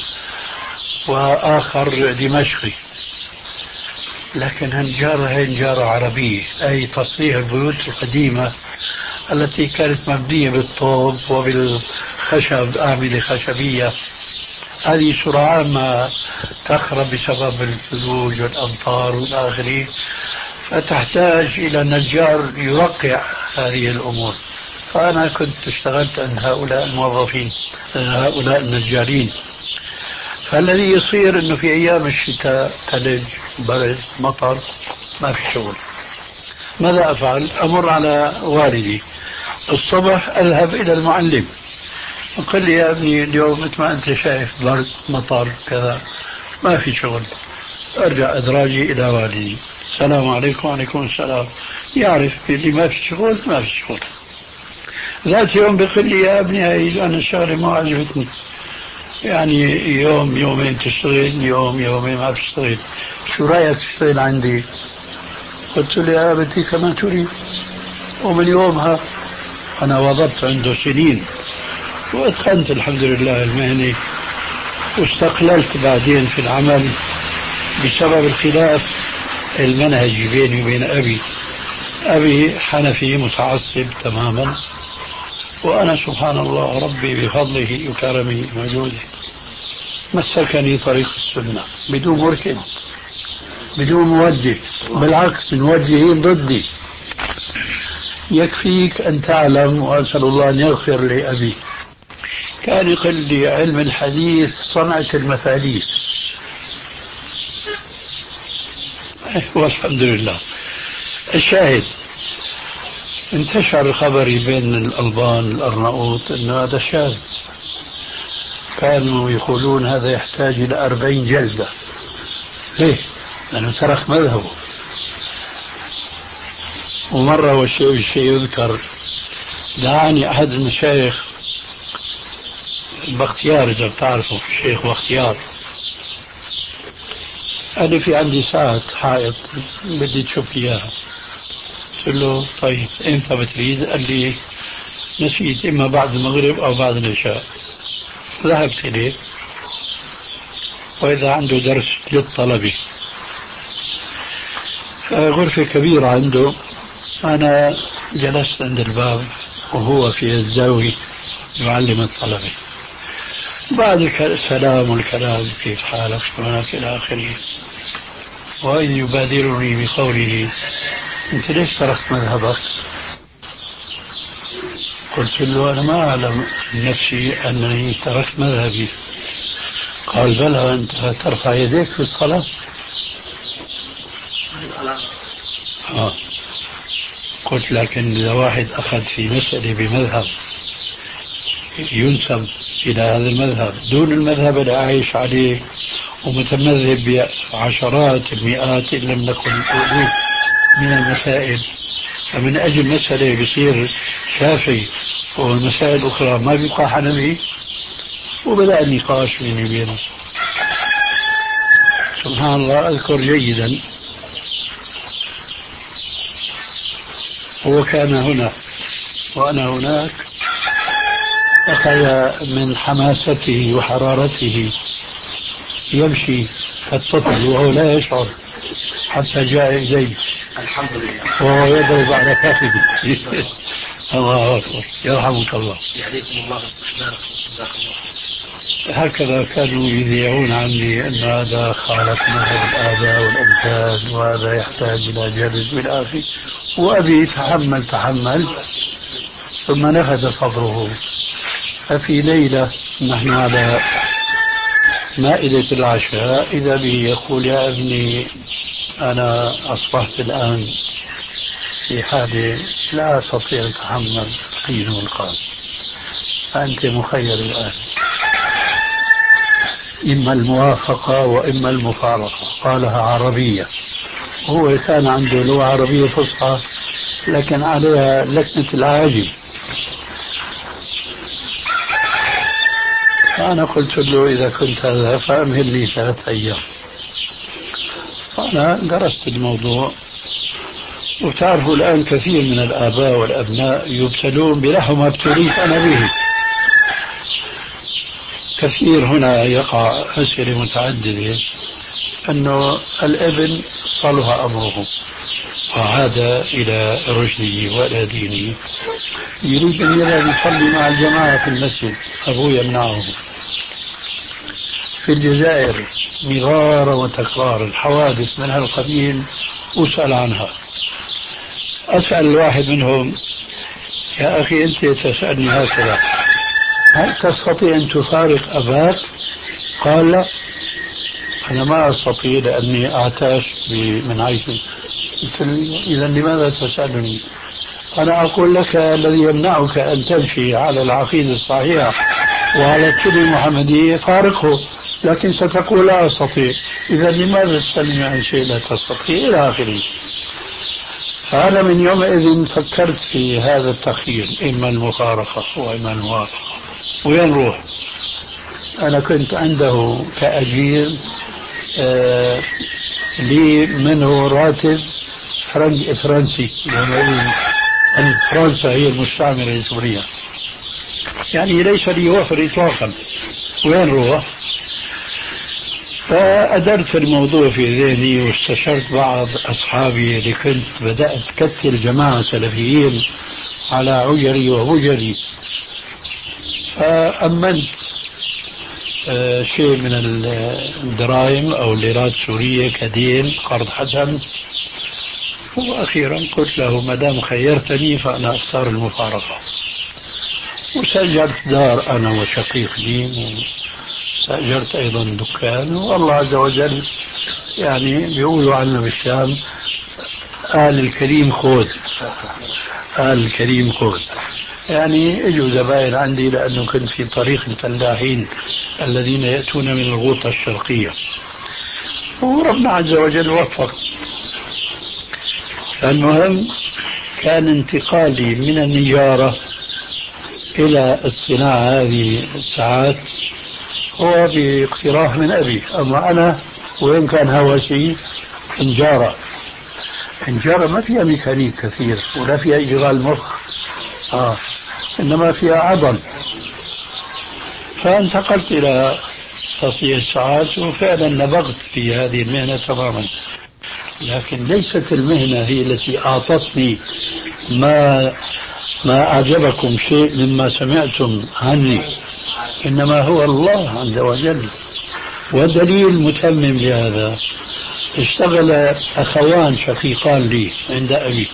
وآخر دمشقي، لكن هالنجارة هي نجارة عربية، أي تصنيع البيوت القديمة التي كانت مبنية بالطوب وبالخشب، أعمدة خشبية. هذه سرعان ما تخرب بسبب الثلوج والأمطار والآخره، فتحتاج إلى نجار يوقع هذه الأمور. فأنا كنت اشتغلت عند هؤلاء الموظفين، هؤلاء النجارين. فالذي يصير أنه في أيام الشتاء ثلج، برد، مطر، ما في شغل. ماذا أفعل؟ أمر على والدي الصبح أذهب إلى المعلم وقال لي يا ابني اليوم مثل ما أنت شايف برد مطر كذا ما في شغل. أرجع أدراجي إلى والدي، السلام عليكم. وعليكم السلام. يعرف اللي ما في شغل ما في شغل. ذات يوم بيقول لي يا ابني هاي أنا الشغلة ما عجبتني، يعني يوم يومين تشتغل، يوم يومين ما بتشتغل، شو رأيك تشتغل عندي؟ قلت له يا أبتي كما تريد. ومن يومها أنا وظبت عنده سنين وأتقنت الحمد لله المهنة، واستقللت بعدين في العمل بسبب الخلاف المنهجي بيني وبين أبي. أبي حنفي متعصب تماما، وأنا سبحان الله ربي بفضله وكرمه وجوده مسكني طريق السنة بدون مرشد بدون موجه، بالعكس الموجهين ضدي. يكفيك أن تعلم، وأسأل الله أن يغفر لأبي، كان يقول لي علم الحديث صنعة المفاليس. والحمد لله. الشاهد انتشر الخبر بين الألبان الأرناؤوط أن هذا شاذ، كانوا يقولون هذا يحتاج إلى أربعين جلدة. ليه؟ لأنه ترك مذهبه. ومرة والشيء الشيء يذكر، دعاني أحد المشايخ باختيار، إذا بتعرفوا الشيخ باختيار، قال لي في عندي ساعة حائط بدي تشوف لي إياها. قلت له طيب إمتى بتريد؟ قال لي نسيت، إما بعد المغرب أو بعد العشاء. ذهبت إليه وإذا عنده درس للطلبة، غرفة كبيرة عنده، أنا جلست عند الباب وهو في الزاوية يعلم الطلبة. بعد السلام والكلام كيف حالك شلونك إلى آخره، وإذ يبادرني بقوله أنت ليش تركت مذهبك؟ قلت له أنا ما أعلم نفسي أنني تركت مذهبي. قال بلى أنت ترفع يديك في الصلاة. آه. قلت لكن إذا واحد أخذ في مسألة بمذهب ينسب إلى هذا المذهب دون المذهب اللي عايش عليه ومتمذهب بعشرات المئات إن لم نكن الألوف من المسائل، فمن أجل مسألة بيصير شافعي والمسائل الأخرى ما بيبقى حنفي، وبدأ النقاش بيني وبينه. سبحان الله. أذكر جيدا هو كان هنا وأنا هناك، أخذ من حماسته وحرارته يمشي كالطفل وهو لا يشعر حتى جاء إليه الحمد لله وهو يضرب على فخذه. الله أكبر، يرحمك الله. يهديكم الله واستحباركم، جزاك الله. هكذا كانوا يذيعون عني أن هذا خالف مذهب الآباء والأجداد وهذا يحتاج إلى جلد والآخر. وأبي تحمل تحمل ثم نفذ صبره. ففي ليلة نحن على مائدة العشاء إذا به يقول يا ابني أنا أصبحت الآن في حالة لا أستطيع أتحمل القين والقال، فأنت مخير الآن، إما الموافقة وإما المفارقة، قالها عربية. هو كان عنده لغة عربية فصحى لكن عليها لكنة العاجم. فأنا قلت له إذا كنت هذا فأمهلني ثلاثة أيام. فأنا درست الموضوع، وتعرفوا الآن كثير من الآباء والأبناء يبتلون بنحو ما ابتليت أنا به. كثير هنا يقع أسئلة متعددة أنه الابن صلح أمره وعاد إلى رشده وإلى دينه، يريد أن يذهب يصلي مع الجماعة في المسجد، أبوه يمنعه. في الجزائر مرارا وتكرارا حوادث من هالقبيل أسأل عنها. أسأل الواحد منهم: يا أخي أنت تسألني هكذا، هل تستطيع أن تفارق أباك؟ قال: لا، أنا ما أستطيع لأني أعتاش من عيشي. قلت له: إذا لماذا تسألني؟ أنا أقول لك الذي يمنعك أن تمشي على العقيدة الصحيحة وعلى السنة المحمدية فارقه، لكن ستقول لا أستطيع. إذا لماذا تسألني عن شيء لا تستطيع إلى آخره. فأنا من يومئذ فكرت في هذا التخيير، إما المفارقة وإما الموافقة. وين نروح؟ أنا كنت عنده كأجير آه لي منه راتب فرنج فرنسي، يعني فرنسا هي المستعمرة لسوريا، يعني ليس لي وفر إطلاقا. وين نروح؟ فأدرت الموضوع في ذهني واستشرت بعض أصحابي اللي كنت بدأت كتل جماعة سلفيين على عجري وهجري، فأمنت آه شيء من الدراهم أو الليرات السورية كدين قرض حسن. وأخيرا قلت له: ما دام خيرتني فأنا أختار المفارقة. وسجلت دار أنا وشقيق لي، وسجلت أيضا دكان. والله عز وجل يعني بيقولوا عنا بالشام: آل الكريم خذ، آل الكريم خذ. يعني اجوا زبائن عندي لأنه كنت في طريق الفلاحين الذين يأتون من الغوطة الشرقية، وربنا عز وجل وفق. فالمهم كان انتقالي من النجارة إلى الصناعة هذه الساعات هو باقتراح من أبي. أما أنا وين كان هوسي؟ نجارة. نجارة ما فيها ميكانيك كثير ولا فيها إشغال مخ، آه. إنما فيها عضل. فانتقلت إلى تصنيع الساعات، وفعلا نبغت في هذه المهنة تماما. لكن ليست المهنة هي التي أعطتني ما ما أعجبكم شيء مما سمعتم عني، إنما هو الله عز وجل. ودليل متمم لهذا: اشتغل أخوان شقيقان لي عند أبي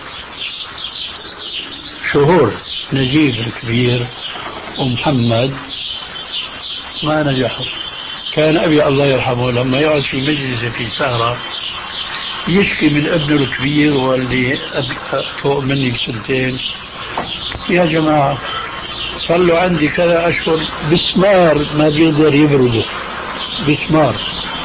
شهور، نجيب الكبير ومحمد، ما نجحوا. كان أبي الله يرحمه لما يقعد في مجلس في سهرة يشكي من ابنه الكبير واللي فوق مني بسنتين: يا جماعة صلوا عندي كذا أشهر بسمار ما بيقدر يبرده، بسمار.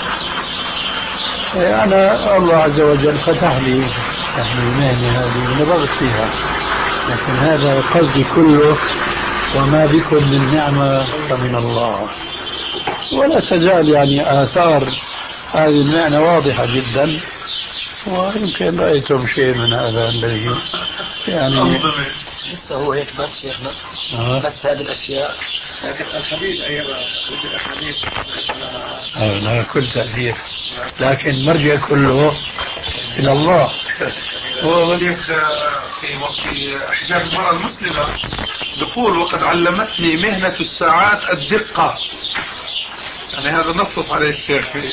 أنا الله عز وجل فتح لي يعني المهنة هذه ونبغت فيها، لكن هذا قصدي كله. وما بكم من نعمة فمن الله. ولا تزال يعني آثار هذه المعنى واضحة جدا، ويمكن رأيتم شيء من هذا الذي يعني لسه هو هيك بس شيخنا. آه. بس هذه الأشياء الحديث أيضا الحديث آه لا كل تأثير، لكن مرجع كله إلى الله. هو في في حجاب المرأة المسلمة يقول: وقد علمتني مهنة الساعات الدقة. يعني هذا نصص عليه الشيخ فيه.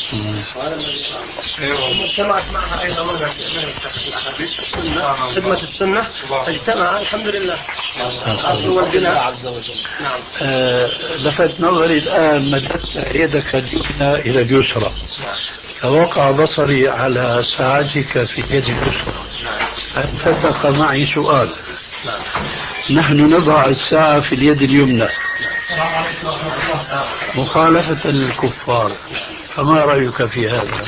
ايوه اجتمعت معها ايضا مهنة السنة، خدمة السنة، اجتمع الحمد لله. الله عز وجل. نعم. آه لفت نظري الآن مددت يدك اليمنى إلى اليسرى، فوقع بصري على ساعتك في يد اليسرى، فانفتق معي سؤال. نحن نضع الساعة في اليد اليمنى، مخالفة الكفار، فما رأيك في هذا؟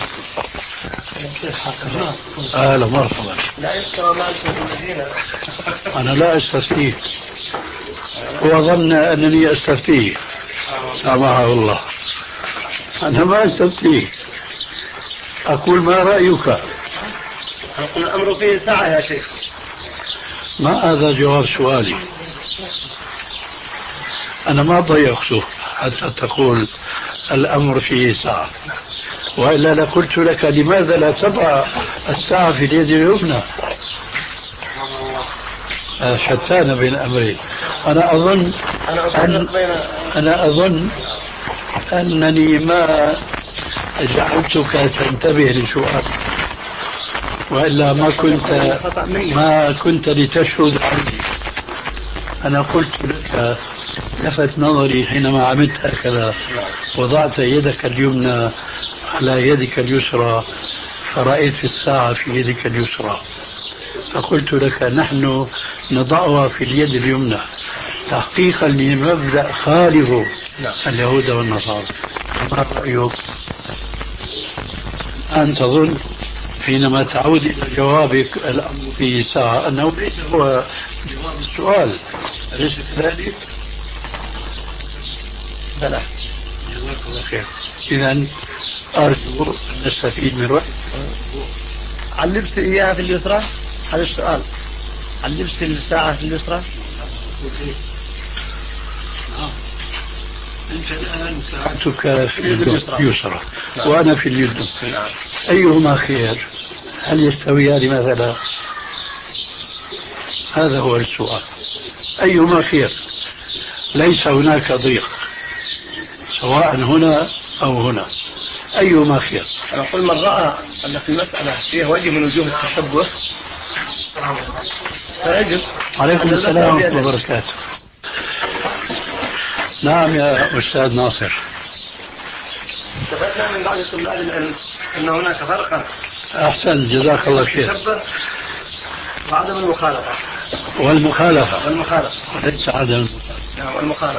أهلا مرحبا. لا يستوى مالك في المدينة. أنا لا أستفتيه، وظن أنني أستفتيه، سامحه الله. أنا ما أستفتيه، أقول ما رأيك؟ أقول الأمر فيه ساعة يا شيخ. ما هذا جواب سؤالي. أنا ما ضيقته حتى تقول الأمر فيه ساعة، وإلا لقلت لك لماذا لا تضع الساعة في اليد اليمنى؟ شتان بين الأمرين. أنا أظن أن أنا أظن أنني ما جعلتك تنتبه لسؤال، وإلا ما كنت ما كنت لتشهد عني. أنا قلت لك، لفت نظري حينما عملت هكذا، وضعت يدك اليمنى على يدك اليسرى فرأيت الساعة في يدك اليسرى، فقلت لك نحن نضعها في اليد اليمنى تحقيقا لمبدأ خالف اليهود والنصارى. ما رأيك؟ أنت تظن حينما تعود إلى جوابك الأمر فيه ساعة أنه ليس هو جواب السؤال، أليس كذلك؟ بلى. جزاك الله خير. إذن أرجو أن نستفيد من رأيك. عن لبس إياها في اليسرى؟ هذا السؤال. عن لبس الساعة في اليسرى؟ أنت الآن ساعتك في اليد اليسرى وأنا في اليد، أيهما خير؟ هل يستويان مثلا؟ هذا هو السؤال، أيهما خير؟ ليس هناك ضيق، سواء هنا أو هنا، أيهما خير؟ أنا أقول من رأى أن في المسألة فيها وجه من وجوه التشبه فيجب. عليكم السلام ورحمة الله وبركاته. نعم يا أستاذ ناصر. استفدنا من بعض طلاب العلم أن هناك فرقا. أحسن، جزاك الله خير. التشبه وعدم المخالفة. والمخالفة. والمخالفة. ليس عدم المخالفة. نعم والمخالفة.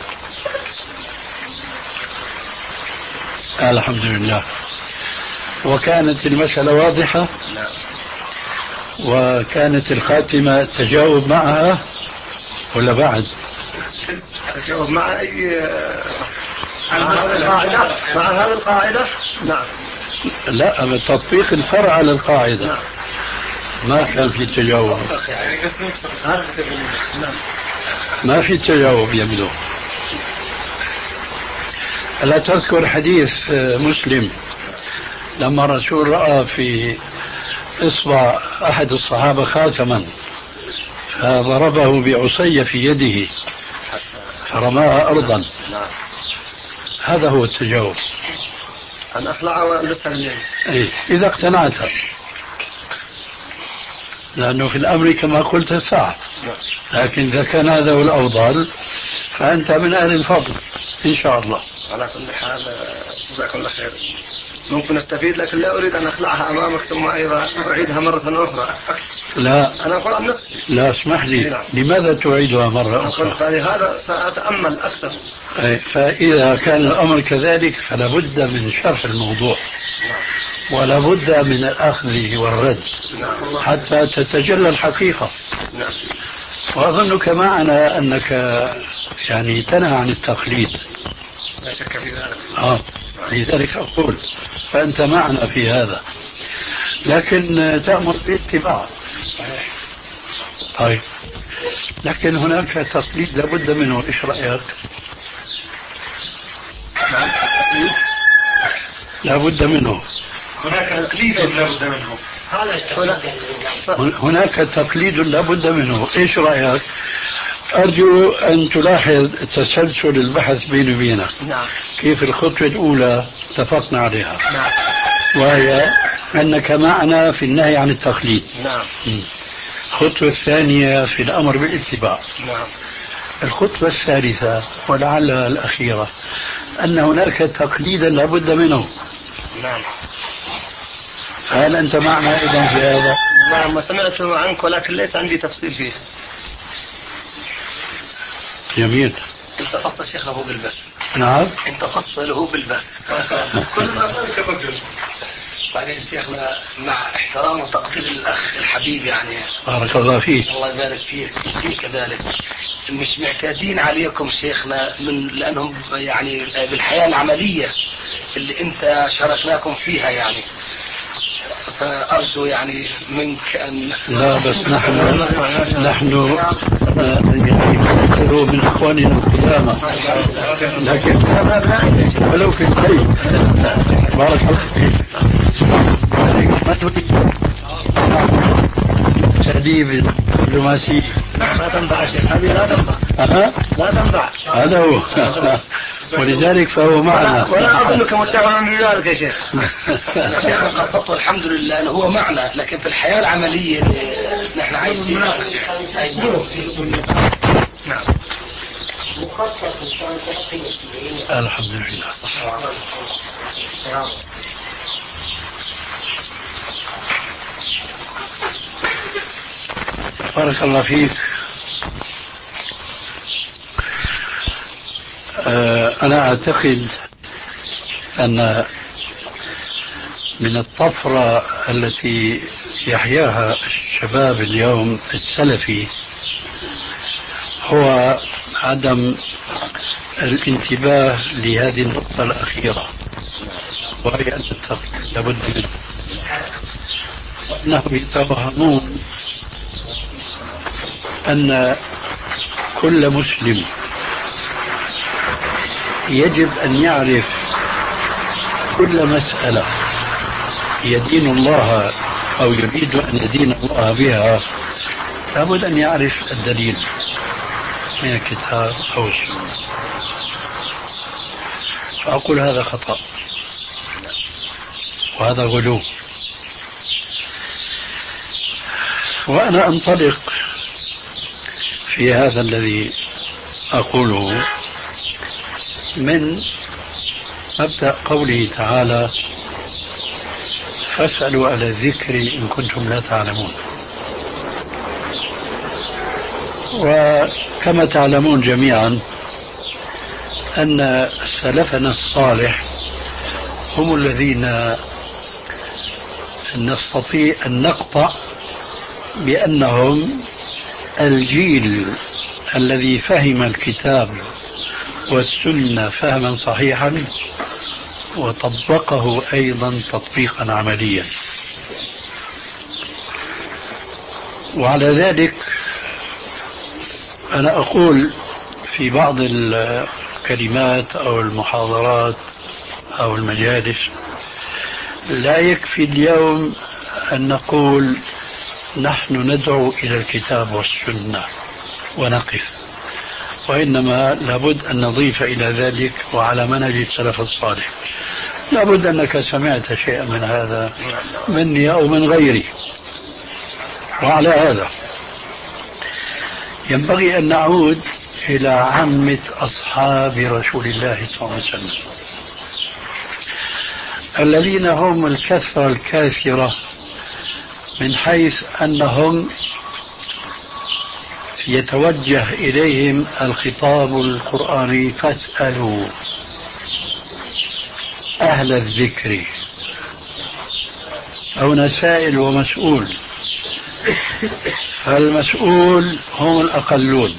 الحمد لله. وكانت المسألة واضحة. نعم. وكانت الخاتمة تجاوب معها ولا بعد؟ تجاوب مع أي مع هذه القاعدة. مع هذه القاعدة. نعم. لا، تطبيق الفرع على القاعدة. نعم. ما كان في تجاوب. ما في تجاوب يبدو. ألا تذكر حديث مسلم لما الرسول رأى في إصبع أحد الصحابة خاتما فضربه بعصي في يده فرماها أرضا؟ نعم. هذا هو التجاوب. أن أخلعها وألبسها باليمين. إيه، إذا اقتنعت، لأنه في الأمر كما قلت ساعة، لكن إذا كان هذا هو الأفضل فأنت من أهل الفضل إن شاء الله. على كل حال جزاك الله خير. ممكن أستفيد، لكن لا أريد أن أخلعها أمامك ثم أيضا أعيدها مرة أخرى. لا، أنا أقول عن نفسي. لا اسمح لي. لماذا تعيدها مرة أخرى؟ فلهذا سأتأمل أكثر. فإذا كان الأمر كذلك فلا بد من شرح الموضوع ولا بد من الأخذ والرد حتى تتجلى الحقيقة. وأظنك معنا أنك يعني تنهى عن التقليد. لا شك في ذلك. آه. لذلك أقول فأنت معنا في هذا، لكن تأمر بالاتباع. طيب، لكن هناك تقليد لابد منه، إيش رأيك؟ لابد منه. هناك تقليد لابد منه. هناك تقليد لابد منه، إيش رأيك؟ أرجو أن تلاحظ تسلسل البحث بيني وبينك. نعم. كيف الخطوة الأولى اتفقنا عليها. نعم. وهي أنك معنا في النهي عن التقليد. نعم. الخطوة الثانية في الأمر بالاتباع. نعم. الخطوة الثالثة ولعلها الأخيرة أن هناك تقليدا لابد منه. نعم. فهل أنت معنا أيضا في هذا؟ نعم، ما سمعته عنك ولكن ليس عندي تفصيل فيه. جميل. التقصت الشيخ أبو بالبس. نعم. انت فصله بالبس. كل ما ذلك الرجل. بعدين شيخنا مع احترام وتقدير الاخ الحبيب يعني بارك الله فيك. الله يبارك فيك فيك كذلك، مش معتادين عليكم شيخنا من لانهم يعني بالحياه العمليه اللي انت شاركناكم فيها يعني، فارجو يعني منك ان لا بس نحن نحن يعني نذكر من اخواننا القدامى، لكن ولو في البيت. بارك الله فيك. ما تريد تأديب دبلوماسي. لا تنبع شيخ، هذه لا تنبع. أه؟ لا تنبع. هذا هو. ولذلك فهو معنا. ولا أظنك متبعا من ذلك يا شيخ. شيخ قصته الحمد لله أنه هو معنا، لكن في الحياة العملية اللي نحن عايشين. نعم. الحمد لله. صح. بارك الله فيك. أنا أعتقد أن من الطفرة التي يحياها الشباب اليوم السلفي هو عدم الانتباه لهذه النقطة الأخيرة، وهي أن التغيير لابد منه. وأنهم يتوهمون أن كل مسلم يجب أن يعرف كل مسألة يدين الله أو يريد أن يدين الله بها، لابد أن يعرف الدليل من الكتاب أو السنة. فأقول هذا خطأ وهذا غلو. وأنا أنطلق في هذا الذي أقوله من مبدأ قوله تعالى: فاسألوا أهل الذكر إن كنتم لا تعلمون. وكما تعلمون جميعا أن سلفنا الصالح هم الذين نستطيع أن نقطع بأنهم الجيل الذي فهم الكتاب والسنة فهما صحيحا وطبقه أيضا تطبيقا عمليا. وعلى ذلك أنا أقول في بعض الكلمات أو المحاضرات أو المجالس: لا يكفي اليوم أن نقول نحن ندعو إلى الكتاب والسنة ونقف، وإنما لابد أن نضيف إلى ذلك وعلى منهج السلف الصالح. لابد أنك سمعت شيئا من هذا مني أو من غيري. وعلى هذا ينبغي أن نعود إلى عامة أصحاب رسول الله صلى الله عليه وسلم الذين هم الكثرة الكافرة، من حيث أنهم يتوجه إليهم الخطاب القرآني: فاسألوا أهل الذكر. هنا سائل ومسؤول، فالمسؤول هم الأقلون.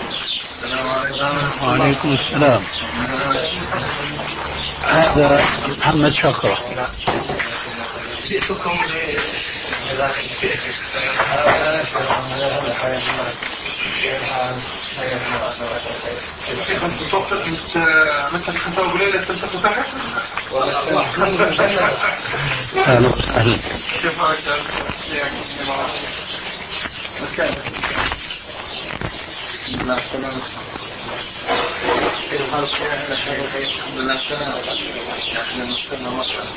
وعليكم السلام. هذا محمد شقرة. جئتكم لذاك الشيء. شيخ أنت توفق مثل خطاب ليلة تلتقوا تحت. أهلا وسهلا. كيف حالك؟ بسم الله تمام. كيف حالك؟ الحمد لله تمام. احنا نستنى مرحبا.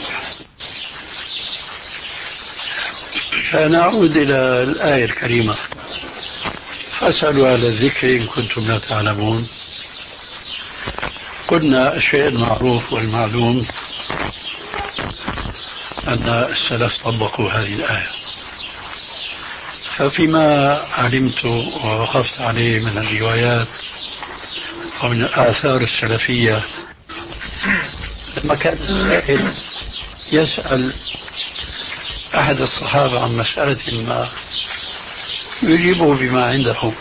فنعود إلى الآية الكريمة: فاسألوا أهل الذكر إن كنتم لا تعلمون. قلنا الشيء المعروف والمعلوم أن السلف طبقوا هذه الآية. ففيما علمت ووقفت عليه من الروايات ومن الآثار السلفية لما كان السائل يسأل أحد الصحابة عن مسألة ما يجيبه بما عنده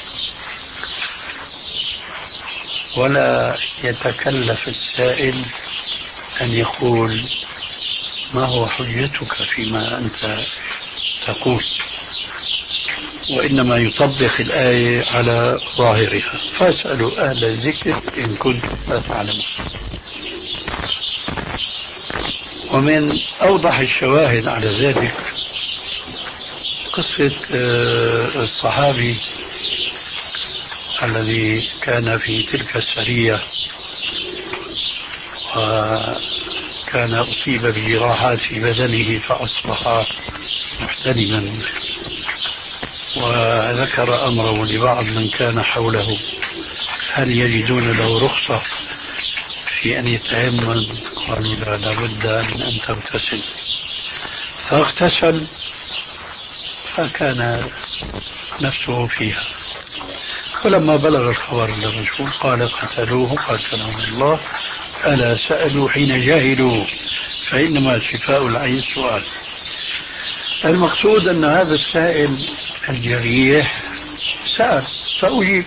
ولا يتكلف السائل أن يقول ما هو حجتك فيما أنت تقول، وإنما يطبق الآية على ظاهرها. فاسألوا أهل الذكر إن كنتم لا تعلمون. ومن أوضح الشواهد على ذلك قصة الصحابي الذي كان في تلك السرية وكان أصيب بجراحات في بدنه فأصبح محتلما، وذكر أمره لبعض من كان حوله هل يجدون له رخصة في أن يتيمم؟ قالوا لا، لابد من أن تغتسل. فاغتسل فكان نفسه فيها. ولما بلغ الخبر للرسول قال قتلوه قتلهم الله، ألا سألوا حين جاهلوا فإنما شفاء العين سؤال. المقصود أن هذا السائل الجريح سأل فأجيب،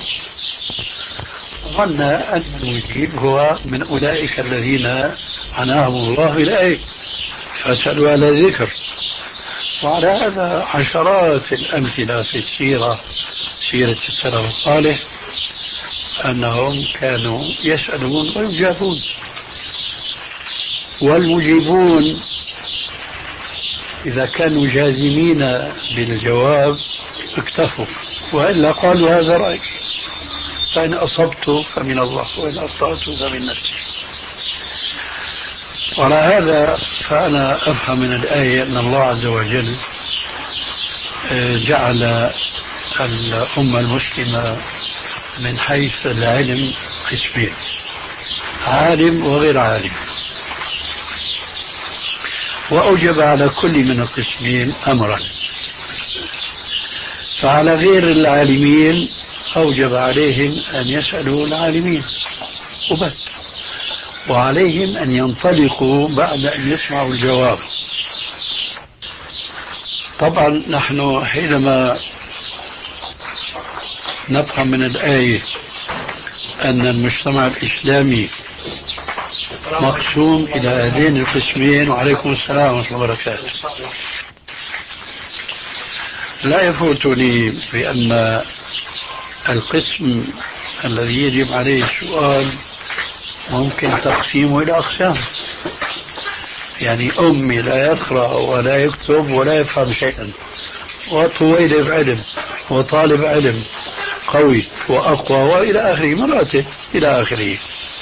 ظن أن المجيب هو من أولئك الذين عناهم الله بالآية فاسألوا أهل الذكر. وعلى هذا عشرات الأمثلة في السيرة، سيرة السلف الصالح، أنهم كانوا يسألون ويجابون، والمجيبون إذا كانوا جازمين بالجواب اكتفوا، وإلا قالوا هذا رأي، فإن أصبت فمن الله وإن أخطأت فمن نفسي. وعلى هذا فأنا أفهم من الآية أن الله عز وجل جعل الأمة المسلمة من حيث العلم قسمين، عالم وغير عالم، وأوجب على كل من القسمين أمرا. فعلى غير العالمين أوجب عليهم أن يسألوا العالمين وبس، وعليهم أن ينطلقوا بعد أن يسمعوا الجواب. طبعا نحن حينما نفهم من الآية أن المجتمع الإسلامي مقسوم إلى هذين القسمين، وعليكم السلام ورحمة الله وبركاته، لا يفوتني بأن القسم الذي يجب عليه السؤال ممكن تقسيمه إلى أقسام. يعني أمي لا يقرأ ولا يكتب ولا يفهم شيئا، وطويل علم وطالب علم قوي وأقوى وإلى آخره، مراتب إلى آخره.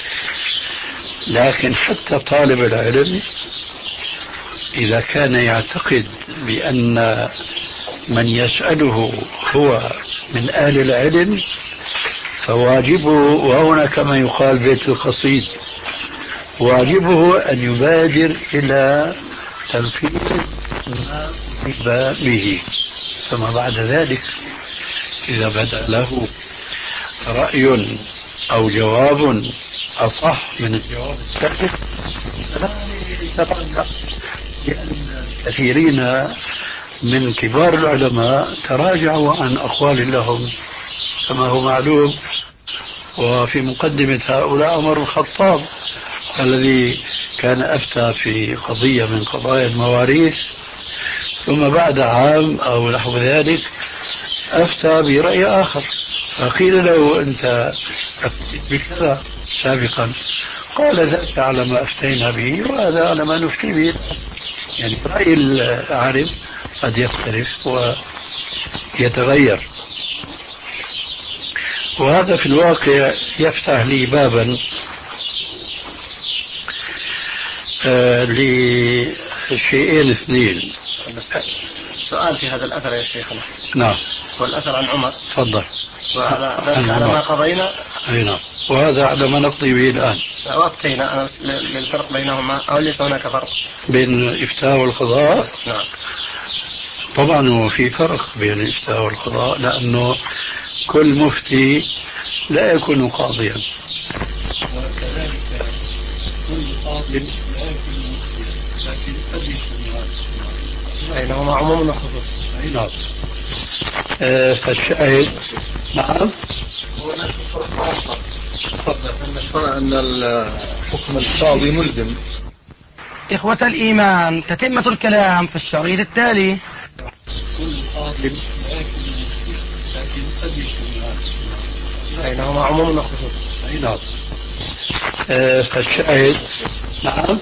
لكن حتى طالب العلم إذا كان يعتقد بأن من يسأله هو من أهل العلم فواجبه، وهنا كما يقال بيت القصيد، واجبه أن يبادر إلى تنفيذ ما أجيب به. ثم بعد ذلك إذا بدأ له رأي أو جواب أصح من الجواب السابق فلا يتراجع، لأن كثيرين من كبار العلماء تراجعوا عن أقوال لهم كما هو معلوم. وفي مقدمة هؤلاء عمر الخطاب الذي كان أفتى في قضية من قضايا المواريث، ثم بعد عام أو نحو ذلك أفتى برأي آخر، فقيل له أنت أفتيت بكذا سابقا، قال ذاك على ما أفتينا به وهذا على ما نفتي به. يعني رأي العالم قد يختلف ويتغير. وهذا في الواقع يفتح لي بابا آه لشيئين اثنين. سؤال في هذا الأثر يا شيخنا. نعم. والأثر عن عمر. تفضل. وهذا على ما قضينا. أي نعم. وهذا على ما نقضي به الآن. وأفتينا أنا للفرق بينهما أو ليس هناك فرق بين الإفتاء والقضاء؟ نعم. طبعا هو في فرق بين الإفتاء والقضاء، لأنه كل مفتي لا يكون قاضيا. وكذلك كل قاضي لا يكون مفتيا، لكن قد يكون هذا. أي نعم، عموم وخصوص. نعم. آه فالشاهد نعم. هو أن الحكم القاضي ملزم. إخوة الإيمان، تتمة الكلام في الشريط التالي. كل قاضي لا يكون مفتيا، لكن قد يكون هذا. أي نعم، عموم وخصوص. نعم. آه فالشاهد نعم.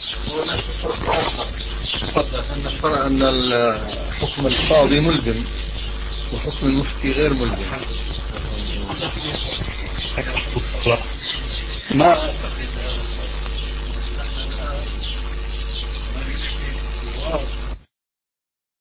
أن الحكم القاضي ملزم وحكم المفتي غير ملزم. ما